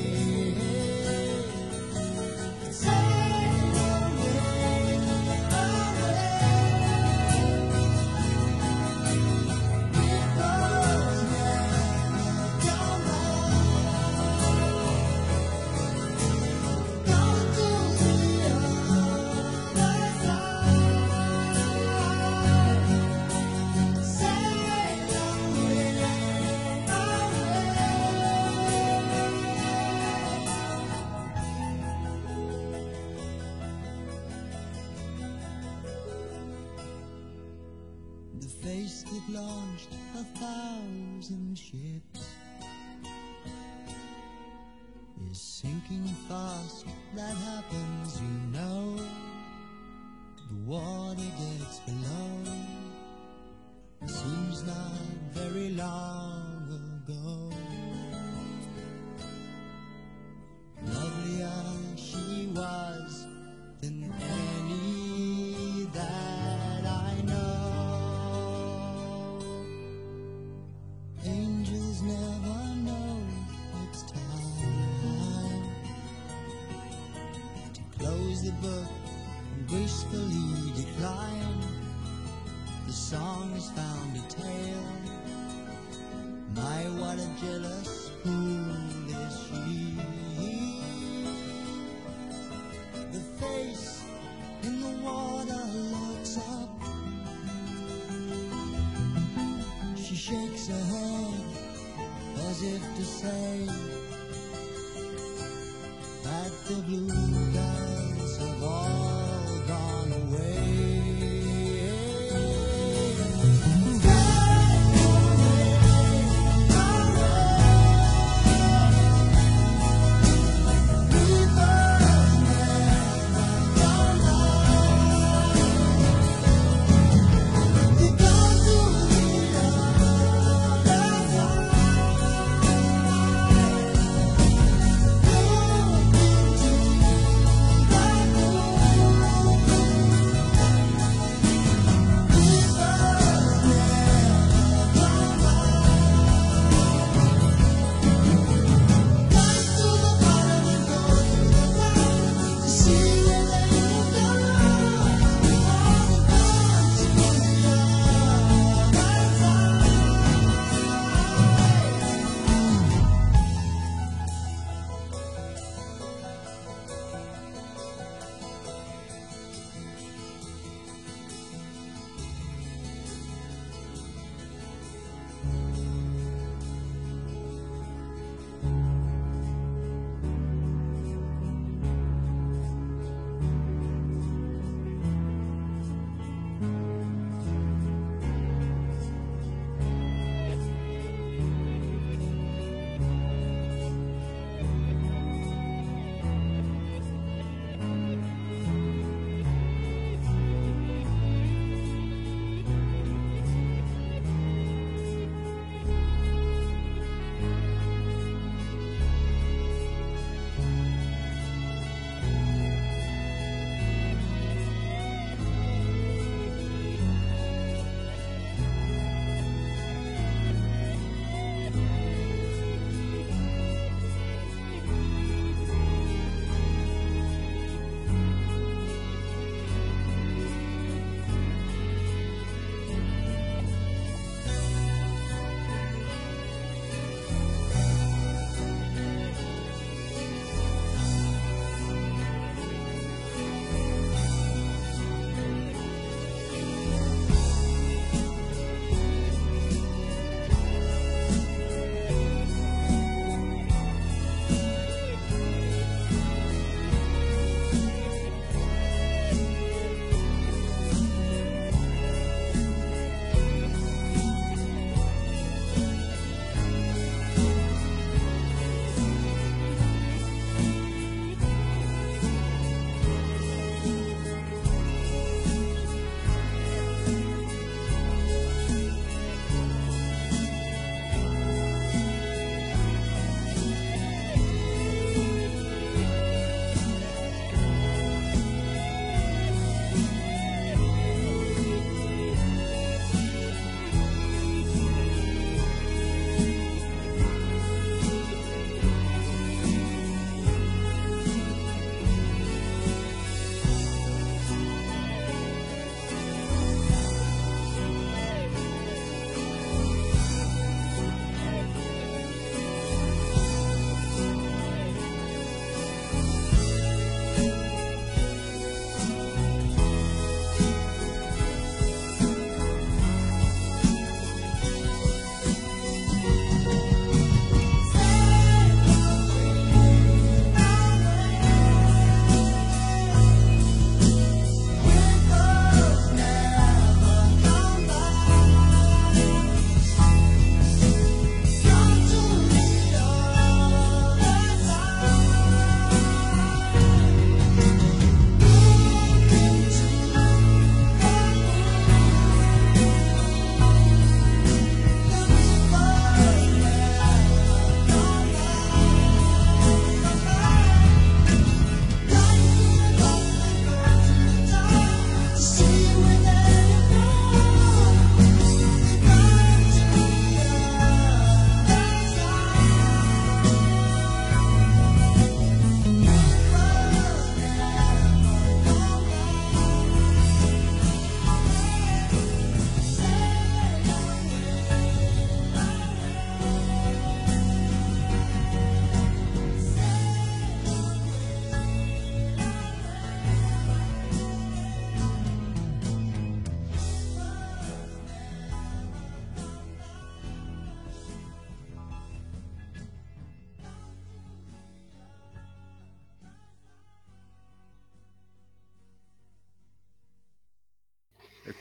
Face that launched a thousand ships is sinking fast. That happens, you know. The water gets below. Seems not very long ago. Lovelier she was than any that I know. Angels never know it's time to close the book and gracefully decline. The song has found a tale. My, what a jealous fool is she. The face in the water looks up. She shakes her head as if to say that the blue skies have all gone away. Thank you.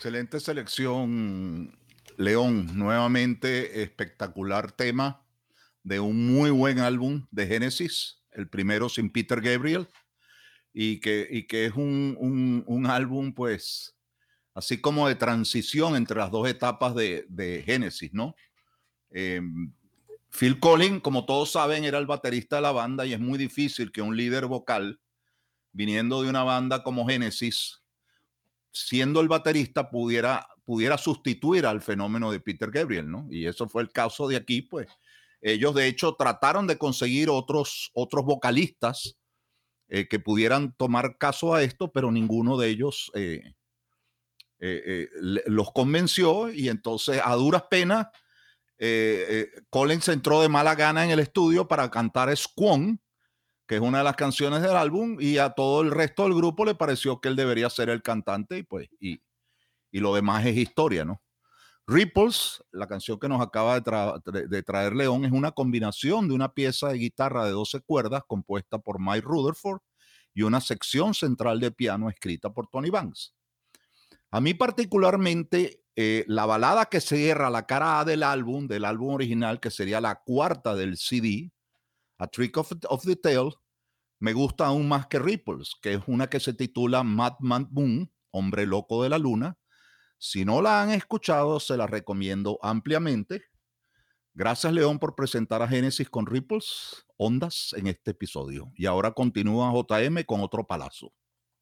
Excelente selección, León. Nuevamente espectacular tema de un muy buen álbum de Genesis, el primero sin Peter Gabriel, y que, y que es un, un, un álbum, pues, así como de transición entre las dos etapas de, de Genesis, ¿no? Eh, Phil Collins, como todos saben, era el baterista de la banda y es muy difícil que un líder vocal, viniendo de una banda como Genesis, siendo el baterista, pudiera, pudiera sustituir al fenómeno de Peter Gabriel, ¿no? Y eso fue el caso de aquí, pues. Ellos, de hecho, trataron de conseguir otros, otros vocalistas eh, que pudieran tomar caso a esto, pero ninguno de ellos eh, eh, eh, los convenció y entonces, a duras penas, eh, eh, Collins entró de mala gana en el estudio para cantar Squon, que es una de las canciones del álbum, y a todo el resto del grupo le pareció que él debería ser el cantante y pues y, y lo demás es historia, ¿no? Ripples, la canción que nos acaba de, tra de traer León, es una combinación de una pieza de guitarra de doce cuerdas compuesta por Mike Rutherford y una sección central de piano escrita por Tony Banks. A mí particularmente, eh, la balada que cierra la cara A del álbum, del álbum original, que sería la cuarta del C D, A Trick of, of the Tail, me gusta aún más que Ripples, que es una que se titula Madman Moon, Hombre Loco de la Luna. Si no la han escuchado, se la recomiendo ampliamente. Gracias, León, por presentar a Genesis con Ripples, Ondas, en este episodio. Y ahora continúa J M con otro palazo.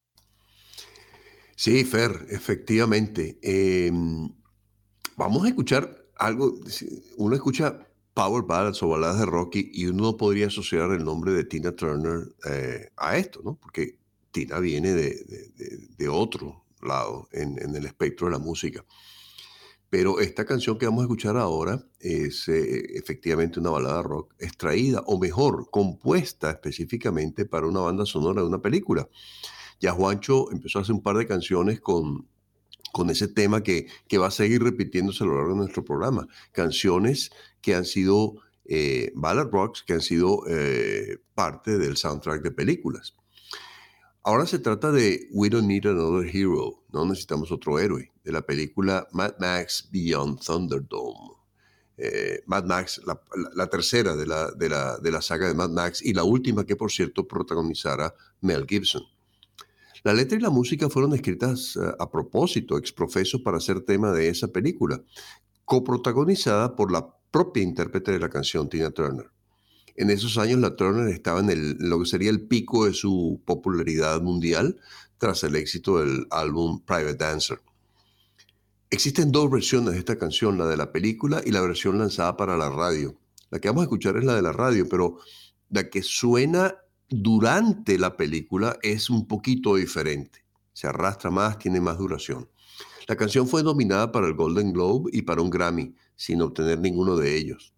Sí, Fer, efectivamente. Eh, vamos a escuchar algo. Uno escucha power ballads o baladas de Rocky y uno no podría asociar el nombre de Tina Turner eh, a esto, ¿no? Porque Tina viene de, de, de, de otro lado en, en el espectro de la música. Pero esta canción que vamos a escuchar ahora es eh, efectivamente una balada rock extraída, o mejor, compuesta específicamente para una banda sonora de una película. Ya Juancho empezó a hacer un par de canciones con, con ese tema que, que va a seguir repitiéndose a lo largo de nuestro programa. Canciones que han sido eh, ballad rocks, que han sido eh, parte del soundtrack de películas. Ahora se trata de We Don't Need Another Hero, no necesitamos otro héroe, de la película Mad Max Beyond Thunderdome. Eh, Mad Max, la, la, la tercera de la, de, la, de la saga de Mad Max y la última que, por cierto, protagonizará Mel Gibson. La letra y la música fueron escritas uh, a propósito, exprofeso, para ser tema de esa película, coprotagonizada por la propia intérprete de la canción, Tina Turner. En esos años la Turner estaba en el, lo que sería el pico de su popularidad mundial tras el éxito del álbum Private Dancer. Existen dos versiones de esta canción, la de la película y la versión lanzada para la radio. La que vamos a escuchar es la de la radio, pero la que suena durante la película es un poquito diferente. Se arrastra más, tiene más duración. La canción fue nominada para el Golden Globe y para un Grammy, sin obtener ninguno de ellos.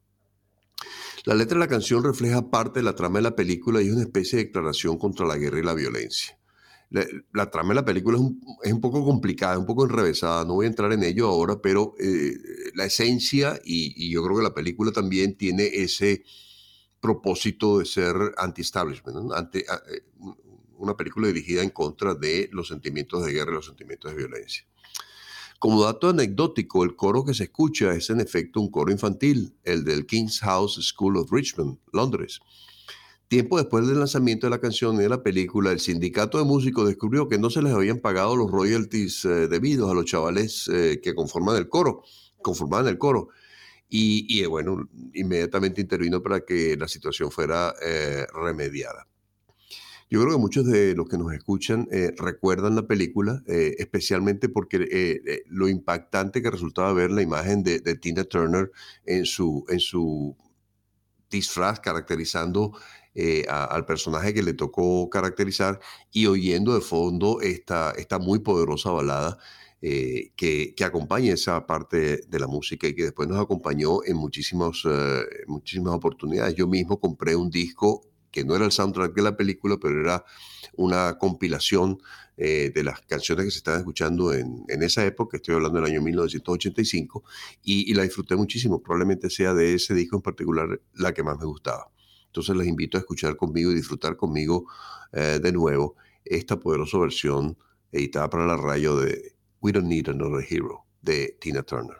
La letra de la canción refleja parte de la trama de la película y es una especie de declaración contra la guerra y la violencia. La, la trama de la película es un, es un poco complicada, un poco enrevesada, no voy a entrar en ello ahora, pero eh, la esencia, y, y yo creo que la película también tiene ese propósito de ser anti-establishment, ¿no? Ante, eh, una película dirigida en contra de los sentimientos de guerra y los sentimientos de violencia. Como dato anecdótico, el coro que se escucha es en efecto un coro infantil, el del King's House School of Richmond, Londres. Tiempo después del lanzamiento de la canción y de la película, el sindicato de músicos descubrió que no se les habían pagado los royalties eh, debidos a los chavales eh, que conforman el coro, conformaban el coro. Y, y bueno, inmediatamente intervino para que la situación fuera eh, remediada. Yo creo que muchos de los que nos escuchan eh, recuerdan la película, eh, especialmente porque eh, eh, lo impactante que resultaba ver la imagen de, de Tina Turner en su, en su disfraz, caracterizando eh, a, al personaje que le tocó caracterizar y oyendo de fondo esta, esta muy poderosa balada eh, que, que acompaña esa parte de la música y que después nos acompañó en muchísimos, eh, muchísimas oportunidades. Yo mismo compré un disco que no era el soundtrack de la película, pero era una compilación eh, de las canciones que se estaban escuchando en, en esa época, estoy hablando del año mil novecientos ochenta y cinco, y, y la disfruté muchísimo. Probablemente sea de ese disco en particular la que más me gustaba. Entonces les invito a escuchar conmigo y disfrutar conmigo eh, de nuevo esta poderosa versión editada para la radio de We Don't Need Another Hero, de Tina Turner.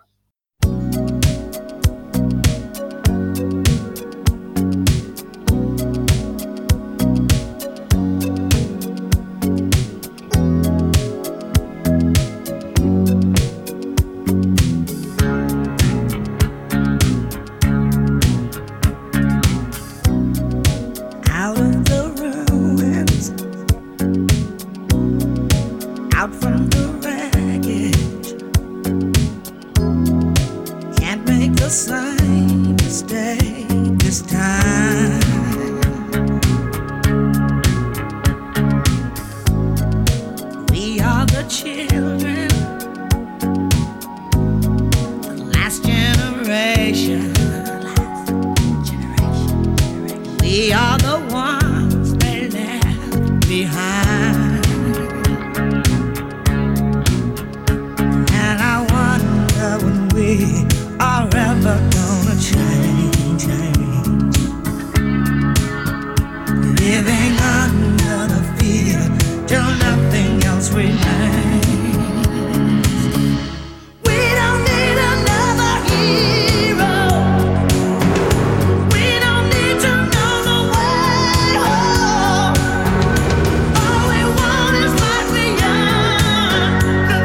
Out of the ruins, out from the wreckage, can't make the same mistake this time. We are the children, the last generation. We are the ones they left behind. And I wonder when we are ever gonna change, change. Living under the fear till nothing else remains. We don't need another hero. We don't need to know the way home. All we want is light beyond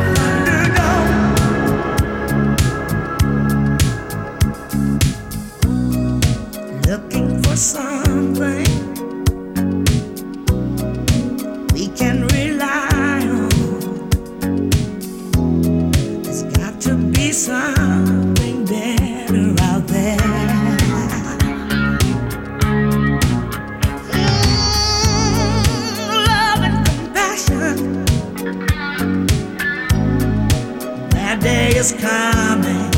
the Thunderdome. Looking for something we can rely on. There's got to be something better out there. Love and compassion. That day is coming.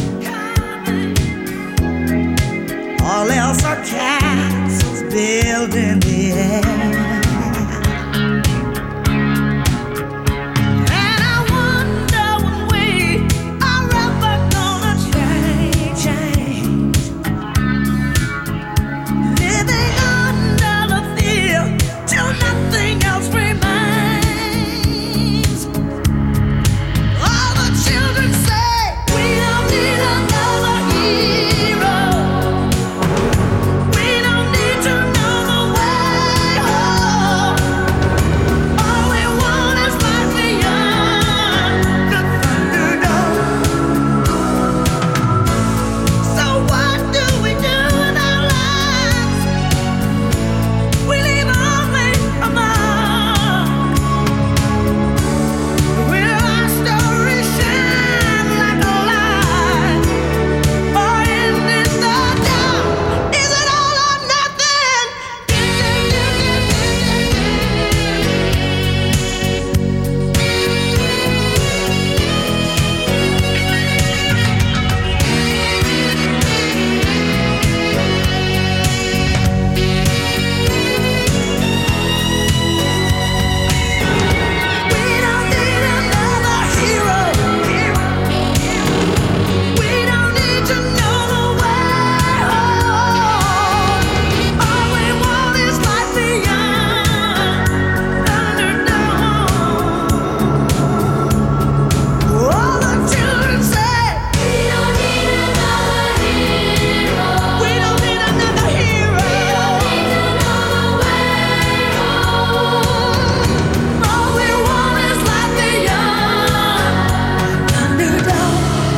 All else are castles built in the air. And I wonder when we are ever gonna change, change. Living under the fear till nothing else remains. All the children say we don't need another hero. We don't need to know the way home. All we want is light beyond the Thunderdome. So what do we do in our lives? We leave only a mark. Will our story shine like a light, or end in the dark? Is it all or nothing? We don't need another hero. We don't need to know the way home. All we want is light beyond Thunderdome. All the children say we don't need another hero. We don't need another hero. All we want is light beyond Thunderdome.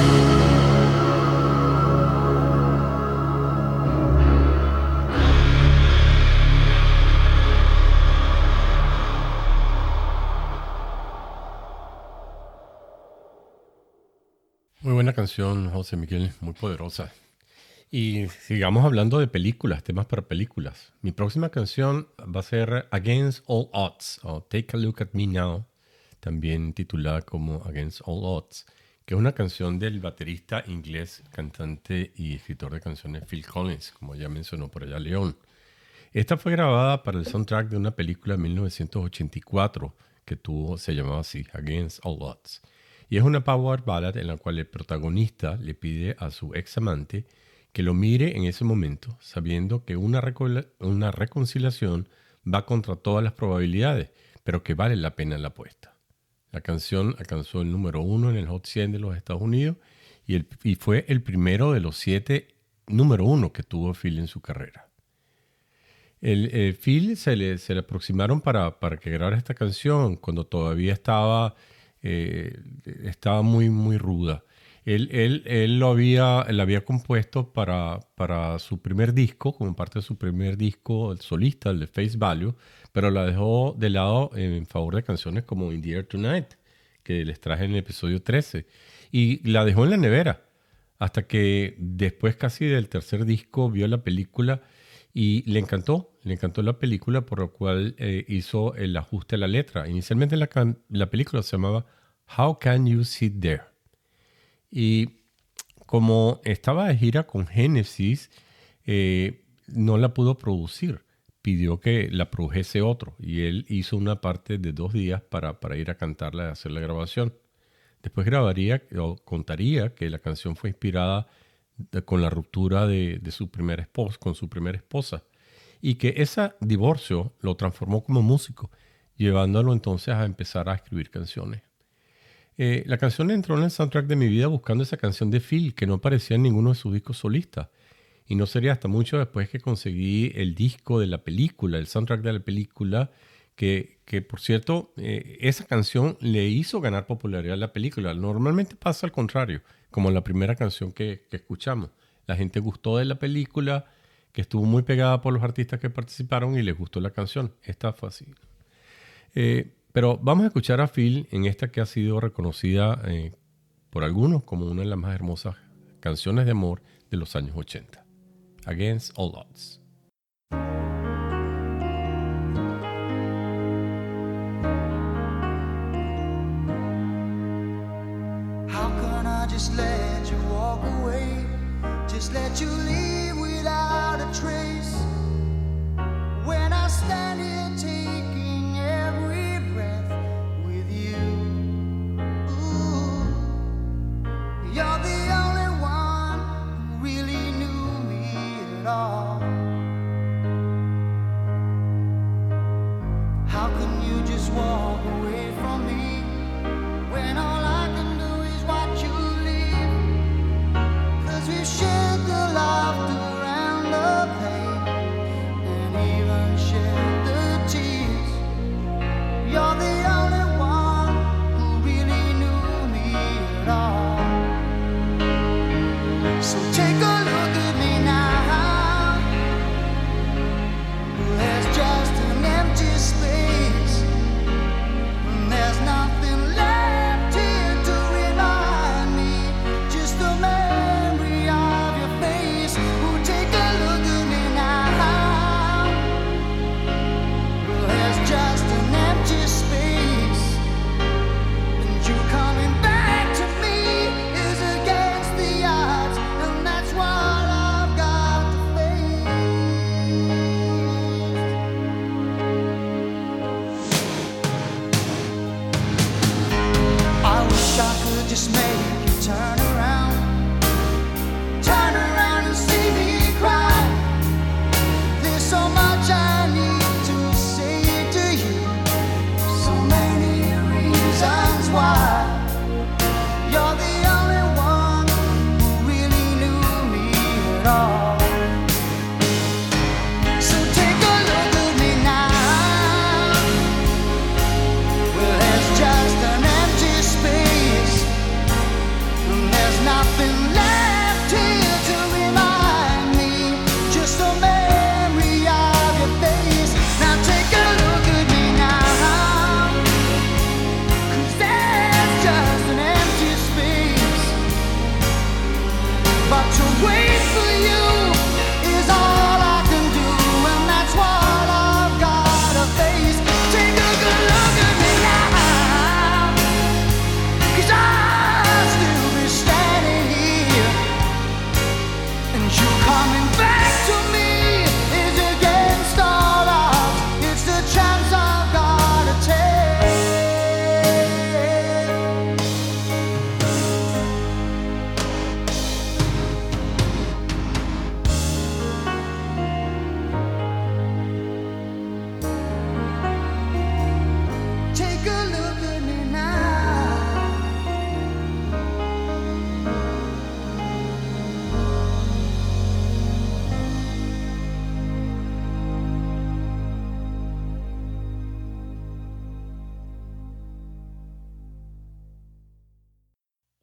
Muy buena canción, José Miguel, muy poderosa. Y sigamos hablando de películas, temas para películas. Mi próxima canción va a ser Against All Odds, o Take a Look at Me Now, también titulada como Against All Odds, que es una canción del baterista inglés, cantante y escritor de canciones Phil Collins, como ya mencionó por allá León. Esta fue grabada para el soundtrack de una película de mil novecientos ochenta y cuatro que tuvo, se llamaba así, Against All Odds. Y es una power ballad en la cual el protagonista le pide a su ex amante que lo mire en ese momento, sabiendo que una, reco- una reconciliación va contra todas las probabilidades, pero que vale la pena la apuesta. La canción alcanzó el número uno en el Hot cien de los Estados Unidos y, el, y fue el primero de los siete número uno que tuvo Phil en su carrera. El, eh, Phil se le, se le aproximaron para, para que grabara esta canción cuando todavía estaba, eh, estaba muy, muy ruda. Él, él, él lo había, él había compuesto para, para su primer disco, como parte de su primer disco, el solista, el de Face Value, pero la dejó de lado en favor de canciones como In the Air Tonight, que les traje en el episodio trece. Y la dejó en la nevera, hasta que después casi del tercer disco vio la película y le encantó. Le encantó la película, por lo cual eh, hizo el ajuste a la letra. Inicialmente la, can- la película se llamaba How Can You Sit There? Y como estaba de gira con Genesis, eh, no la pudo producir. Pidió que la produjese otro. Y él hizo una parte de dos días para, para ir a cantarla y hacer la grabación. Después grabaría o contaría que la canción fue inspirada de, con la ruptura de, de su primera esposa, con su primera esposa. Y que ese divorcio lo transformó como músico, llevándolo entonces a empezar a escribir canciones. Eh, la canción entró en el soundtrack de mi vida buscando esa canción de Phil, que no aparecía en ninguno de sus discos solistas. Y no sería hasta mucho después que conseguí el disco de la película, el soundtrack de la película, que, que por cierto, eh, esa canción le hizo ganar popularidad a la película. Normalmente pasa al contrario, como en la primera canción que, que escuchamos. La gente gustó de la película, que estuvo muy pegada por los artistas que participaron y les gustó la canción. Esta fue así. Eh, pero vamos a escuchar a Phil en esta que ha sido reconocida eh, por algunos como una de las más hermosas canciones de amor de los años ochenta. Against All Odds. How can I just let you walk away? Just let you leave without a trace. When I stand here taking every breath with you. Ooh, you're the only one who really knew me at all. How can you just walk away from me when all I can do is watch you leave? 'Cause we've shared the laughter and the pain, and even shared the tears. You're the only one who really knew me at all. So take a look at me now. There's just an empty space. There's nothing left here to remind me. Just the memory of your face. Oh, take a look at me now. There's just an empty space. And you coming back to me is against the odds. And that's what I've got to face. I wish I could just make you turn around. Turn around and see me cry. There's so much I need to say to you. So many reasons why. You're the only one who really knew me at all. So take a look at me now. Well, there's just an empty space. And there's nothing left here to remind me. Just a memory of your face. Now take a look at me now. 'Cause there's just an empty space. But to wait for you is all I can do. And that's what I've gotta face. Take a good look at me now. 'Cause I'll still be standing here. And you coming back to me is against all odds. It's the chance I've gotta take.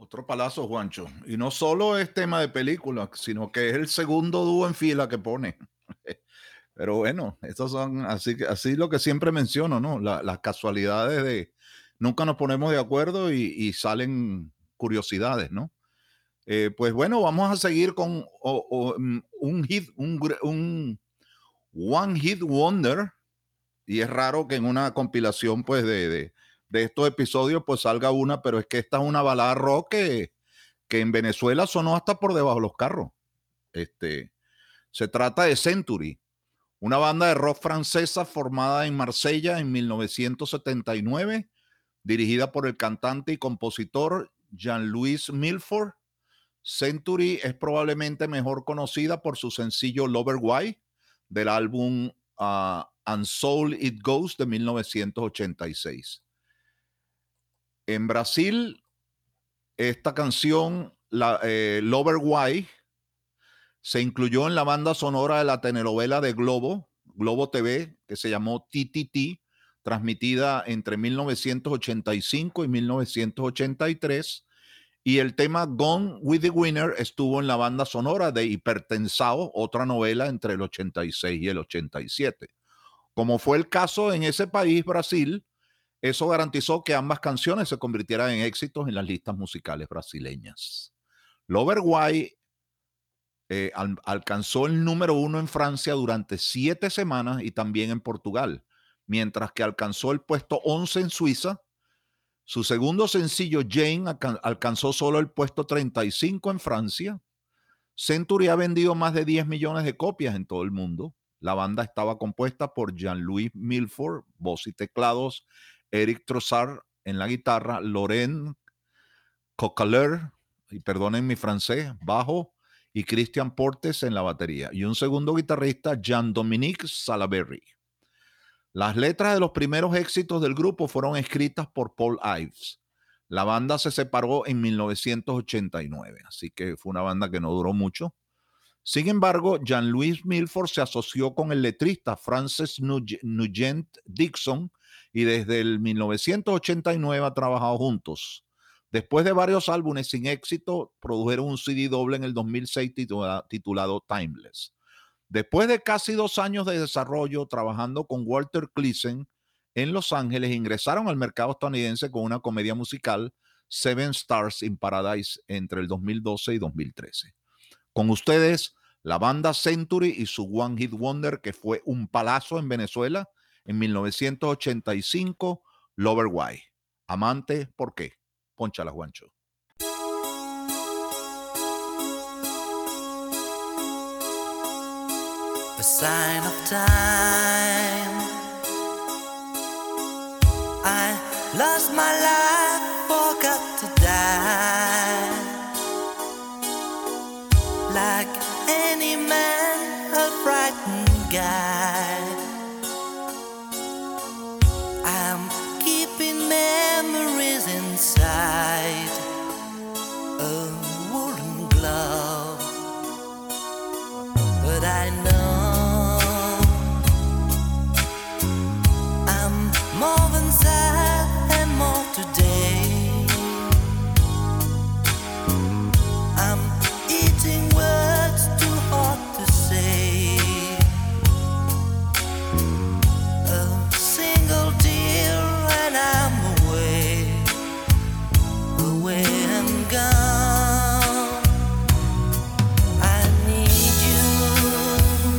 Otro palazo, Juancho. Y no solo es tema de película, sino que es el segundo dúo en fila que pone. Pero bueno, estos son así, que- así lo que siempre menciono, ¿no? La- las casualidades de nunca nos ponemos de acuerdo y, y salen curiosidades, ¿no? Eh, pues bueno, vamos a seguir con o- o, mm, un hit, un, gr- un One Hit Wonder. Y es raro que en una compilación, pues, de, de, de estos episodios, pues salga una, pero es que esta es una balada rock que, que en Venezuela sonó hasta por debajo de los carros. Este, se trata de Century, una banda de rock francesa formada en Marsella en mil novecientos setenta y nueve, dirigida por el cantante y compositor Jean-Louis Milford. Century es probablemente mejor conocida por su sencillo Lover Why del álbum uh, And Soul It Goes de mil novecientos ochenta y seis. En Brasil, esta canción, la, eh, Lover Why, se incluyó en la banda sonora de la telenovela de Globo, Globo T V, que se llamó T T T, transmitida entre mil novecientos ochenta y cinco y mil novecientos ochenta y tres, y el tema Gone with the Winner estuvo en la banda sonora de Hipertensao, otra novela entre el ochenta y seis y el ochenta y siete. Como fue el caso en ese país, Brasil, eso garantizó que ambas canciones se convirtieran en éxitos en las listas musicales brasileñas. Lover Why eh, al, alcanzó el número uno en Francia durante siete semanas y también en Portugal, mientras que alcanzó el puesto once en Suiza. Su segundo sencillo, Jane, alcan- alcanzó solo el puesto treinta y cinco en Francia. Century ha vendido más de diez millones de copias en todo el mundo. La banda estaba compuesta por Jean-Louis Milford, voz y teclados, Eric Trossard en la guitarra, Laurent Coqueler, y perdonen mi francés, bajo, y Christian Portes en la batería, y un segundo guitarrista, Jean-Dominique Salaberry. Las letras de los primeros éxitos del grupo fueron escritas por Paul Ives. La banda se separó en mil novecientos ochenta y nueve, así que fue una banda que no duró mucho. Sin embargo, Jean-Louis Milford se asoció con el letrista Frances Nugent Dixon y desde el mil novecientos ochenta y nueve han trabajado juntos. Después de varios álbumes sin éxito, produjeron un C D doble en el dos mil seis titula- titulado Timeless. Después de casi dos años de desarrollo trabajando con Walter Cleason en Los Ángeles, ingresaron al mercado estadounidense con una comedia musical, Seven Stars in Paradise, entre el dos mil doce y dos mil trece. Con ustedes, la banda Century y su One Hit Wonder, que fue un palazo en Venezuela en mil novecientos ochenta y cinco, Lover Why. Amante, ¿por qué? Pónchala, Juancho. A sign of time. I lost my life, forgot to die. Like any man, a frightened guy. I'm keeping memories inside a woolen glove, but I know more than sad and more today. I'm eating words too hard to say. A single tear and I'm away, away and gone. I need you.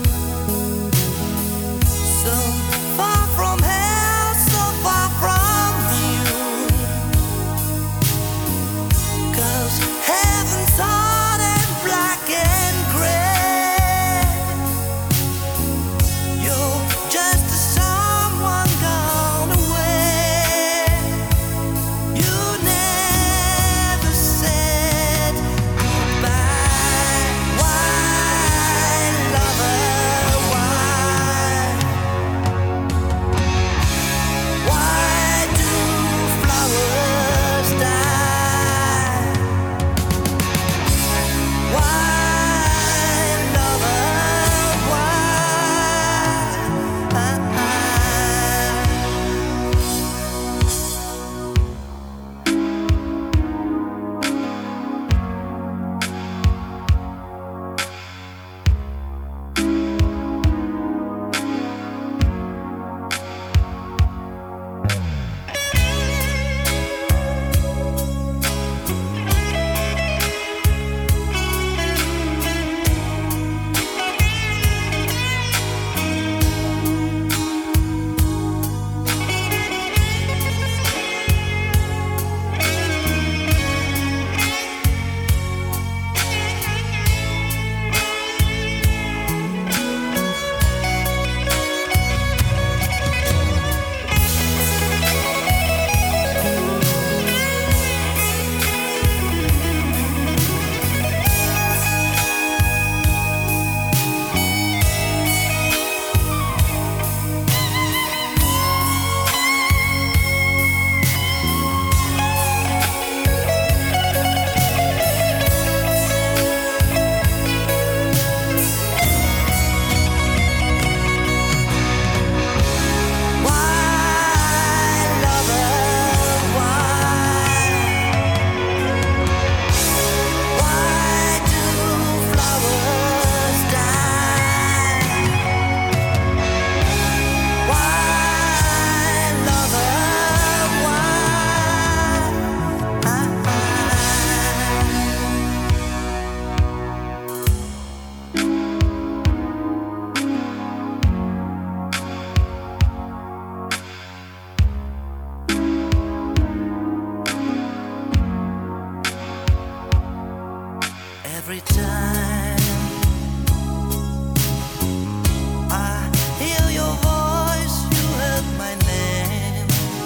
I hear your voice, you heard my name.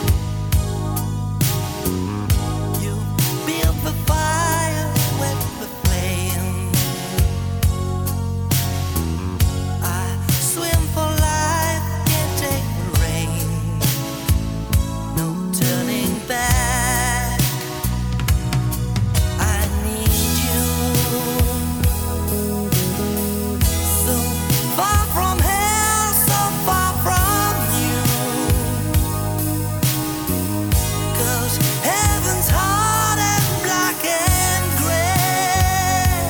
You built the fire, wet the flame. I swim for life, can't take the rain. No turning back. I need you. So far from hell, so far from you. 'Cause heaven's hard and black and gray.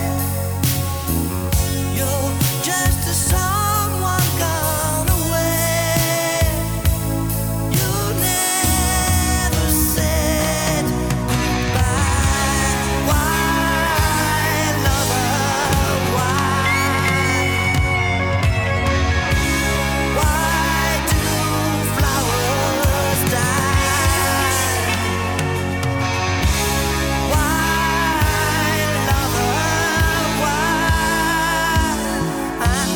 You're just a someone gone away. You never said goodbye. Why, lover, why? Why do flowers die? Why, lover, why? Why,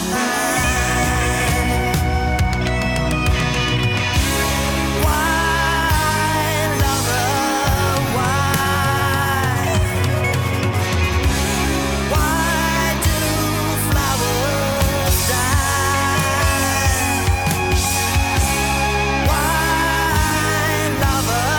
lover, why? Why do flowers die? Why, lover,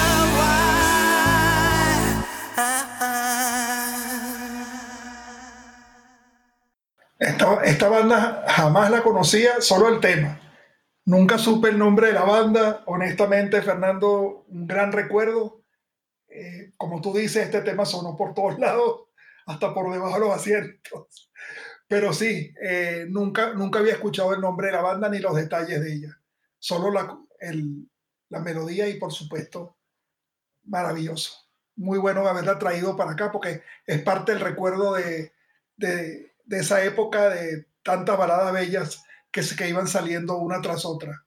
why? Esta, esta banda jamás la conocía, solo el tema. Nunca supe el nombre de la banda. Honestamente, Fernando, un gran recuerdo. Eh, como tú dices, este tema sonó por todos lados, hasta por debajo de los asientos. Pero sí, eh, nunca, nunca había escuchado el nombre de la banda ni los detalles de ella. Solo la, el- la melodía y, por supuesto, maravilloso. Muy bueno haberla traído para acá porque es parte del recuerdo de, de, de esa época de tantas baladas bellas que, se, que iban saliendo una tras otra.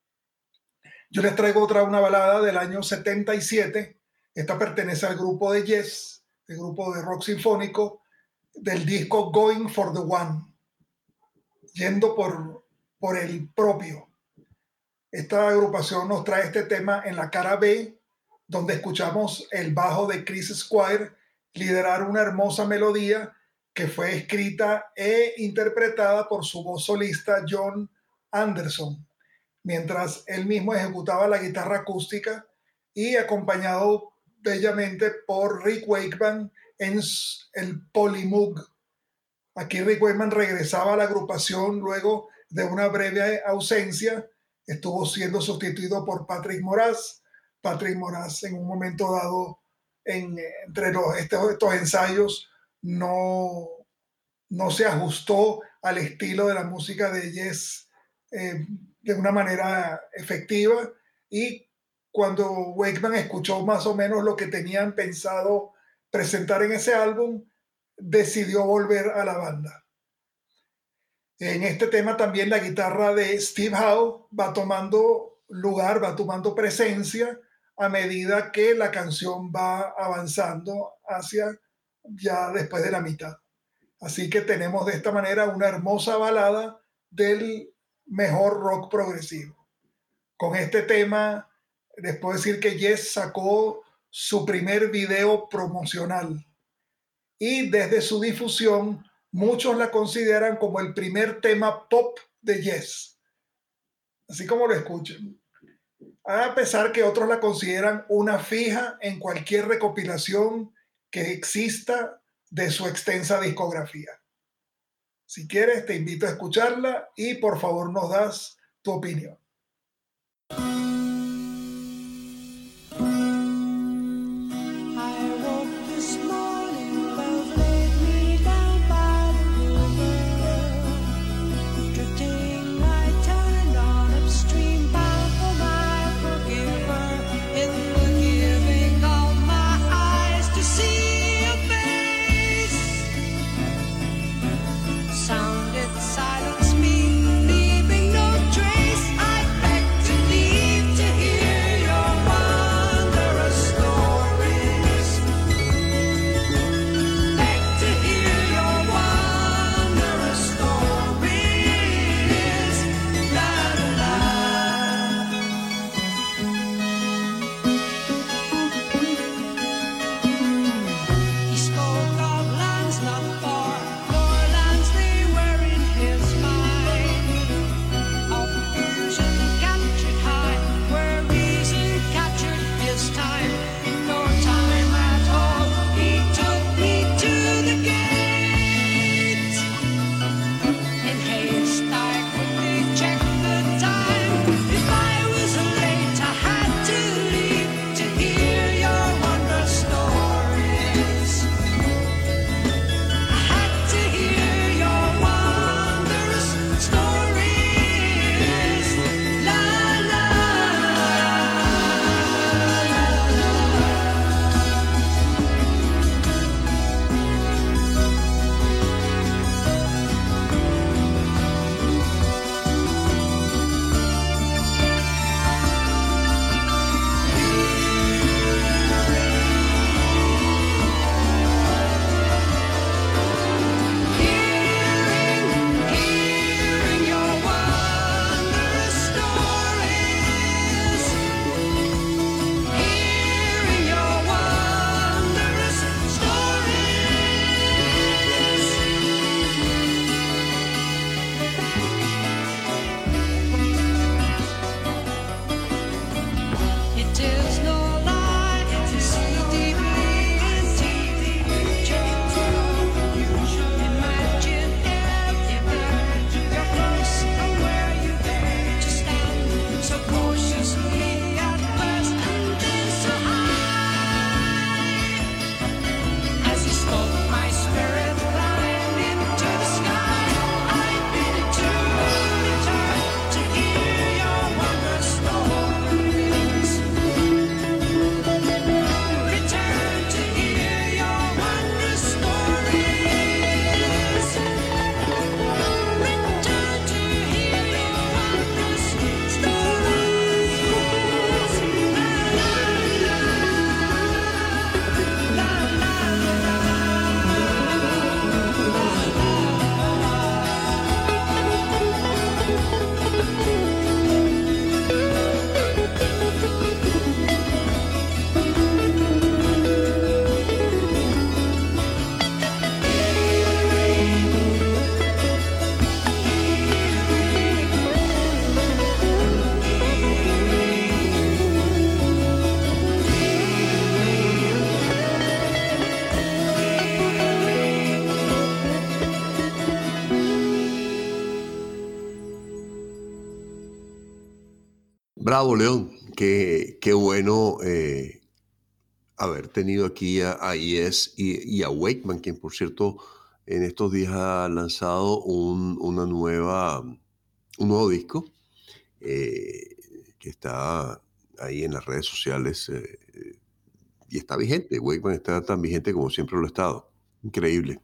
Yo les traigo otra, una balada del año setenta y siete. Esta pertenece al grupo de Yes, el grupo de rock sinfónico, del disco Going for the One, yendo por, por el propio. Esta agrupación nos trae este tema en la cara B, donde escuchamos el bajo de Chris Squire liderar una hermosa melodía que fue escrita e interpretada por su voz solista John Anderson, mientras él mismo ejecutaba la guitarra acústica y acompañado bellamente por Rick Wakeman en s- el Polymoog. Aquí Rick Wakeman regresaba a la agrupación luego de una breve ausencia. Estuvo siendo sustituido por Patrick Moraz. Patrick Moraz en un momento dado, en, entre los, estos, estos ensayos, no, no se ajustó al estilo de la música de Yes eh, de una manera efectiva, y cuando Wakeman escuchó más o menos lo que tenían pensado presentar en ese álbum, decidió volver a la banda. En este tema también la guitarra de Steve Howe va tomando lugar, va tomando presencia a medida que la canción va avanzando hacia ya después de la mitad. Así que tenemos de esta manera una hermosa balada del mejor rock progresivo. Con este tema les puedo decir que Yes sacó su primer video promocional y desde su difusión muchos la consideran como el primer tema pop de Yes, así como lo escuchan, a pesar que otros la consideran una fija en cualquier recopilación que exista de su extensa discografía. Si quieres, te invito a escucharla y por favor nos das tu opinión. I woke this morning, love laid me down by the river. Drifting, I turned on upstream, bound for my forgiver. In the giving of my eyes to see a face, sounded silence me, leaving no trace. I begged to leave Bravo, León. Qué, qué bueno eh, haber tenido aquí a, a Yes y, y a Wakeman, quien por cierto en estos días ha lanzado un, una nueva, un nuevo disco eh, que está ahí en las redes sociales eh, y está vigente. Wakeman está tan vigente como siempre lo ha estado. Increíble.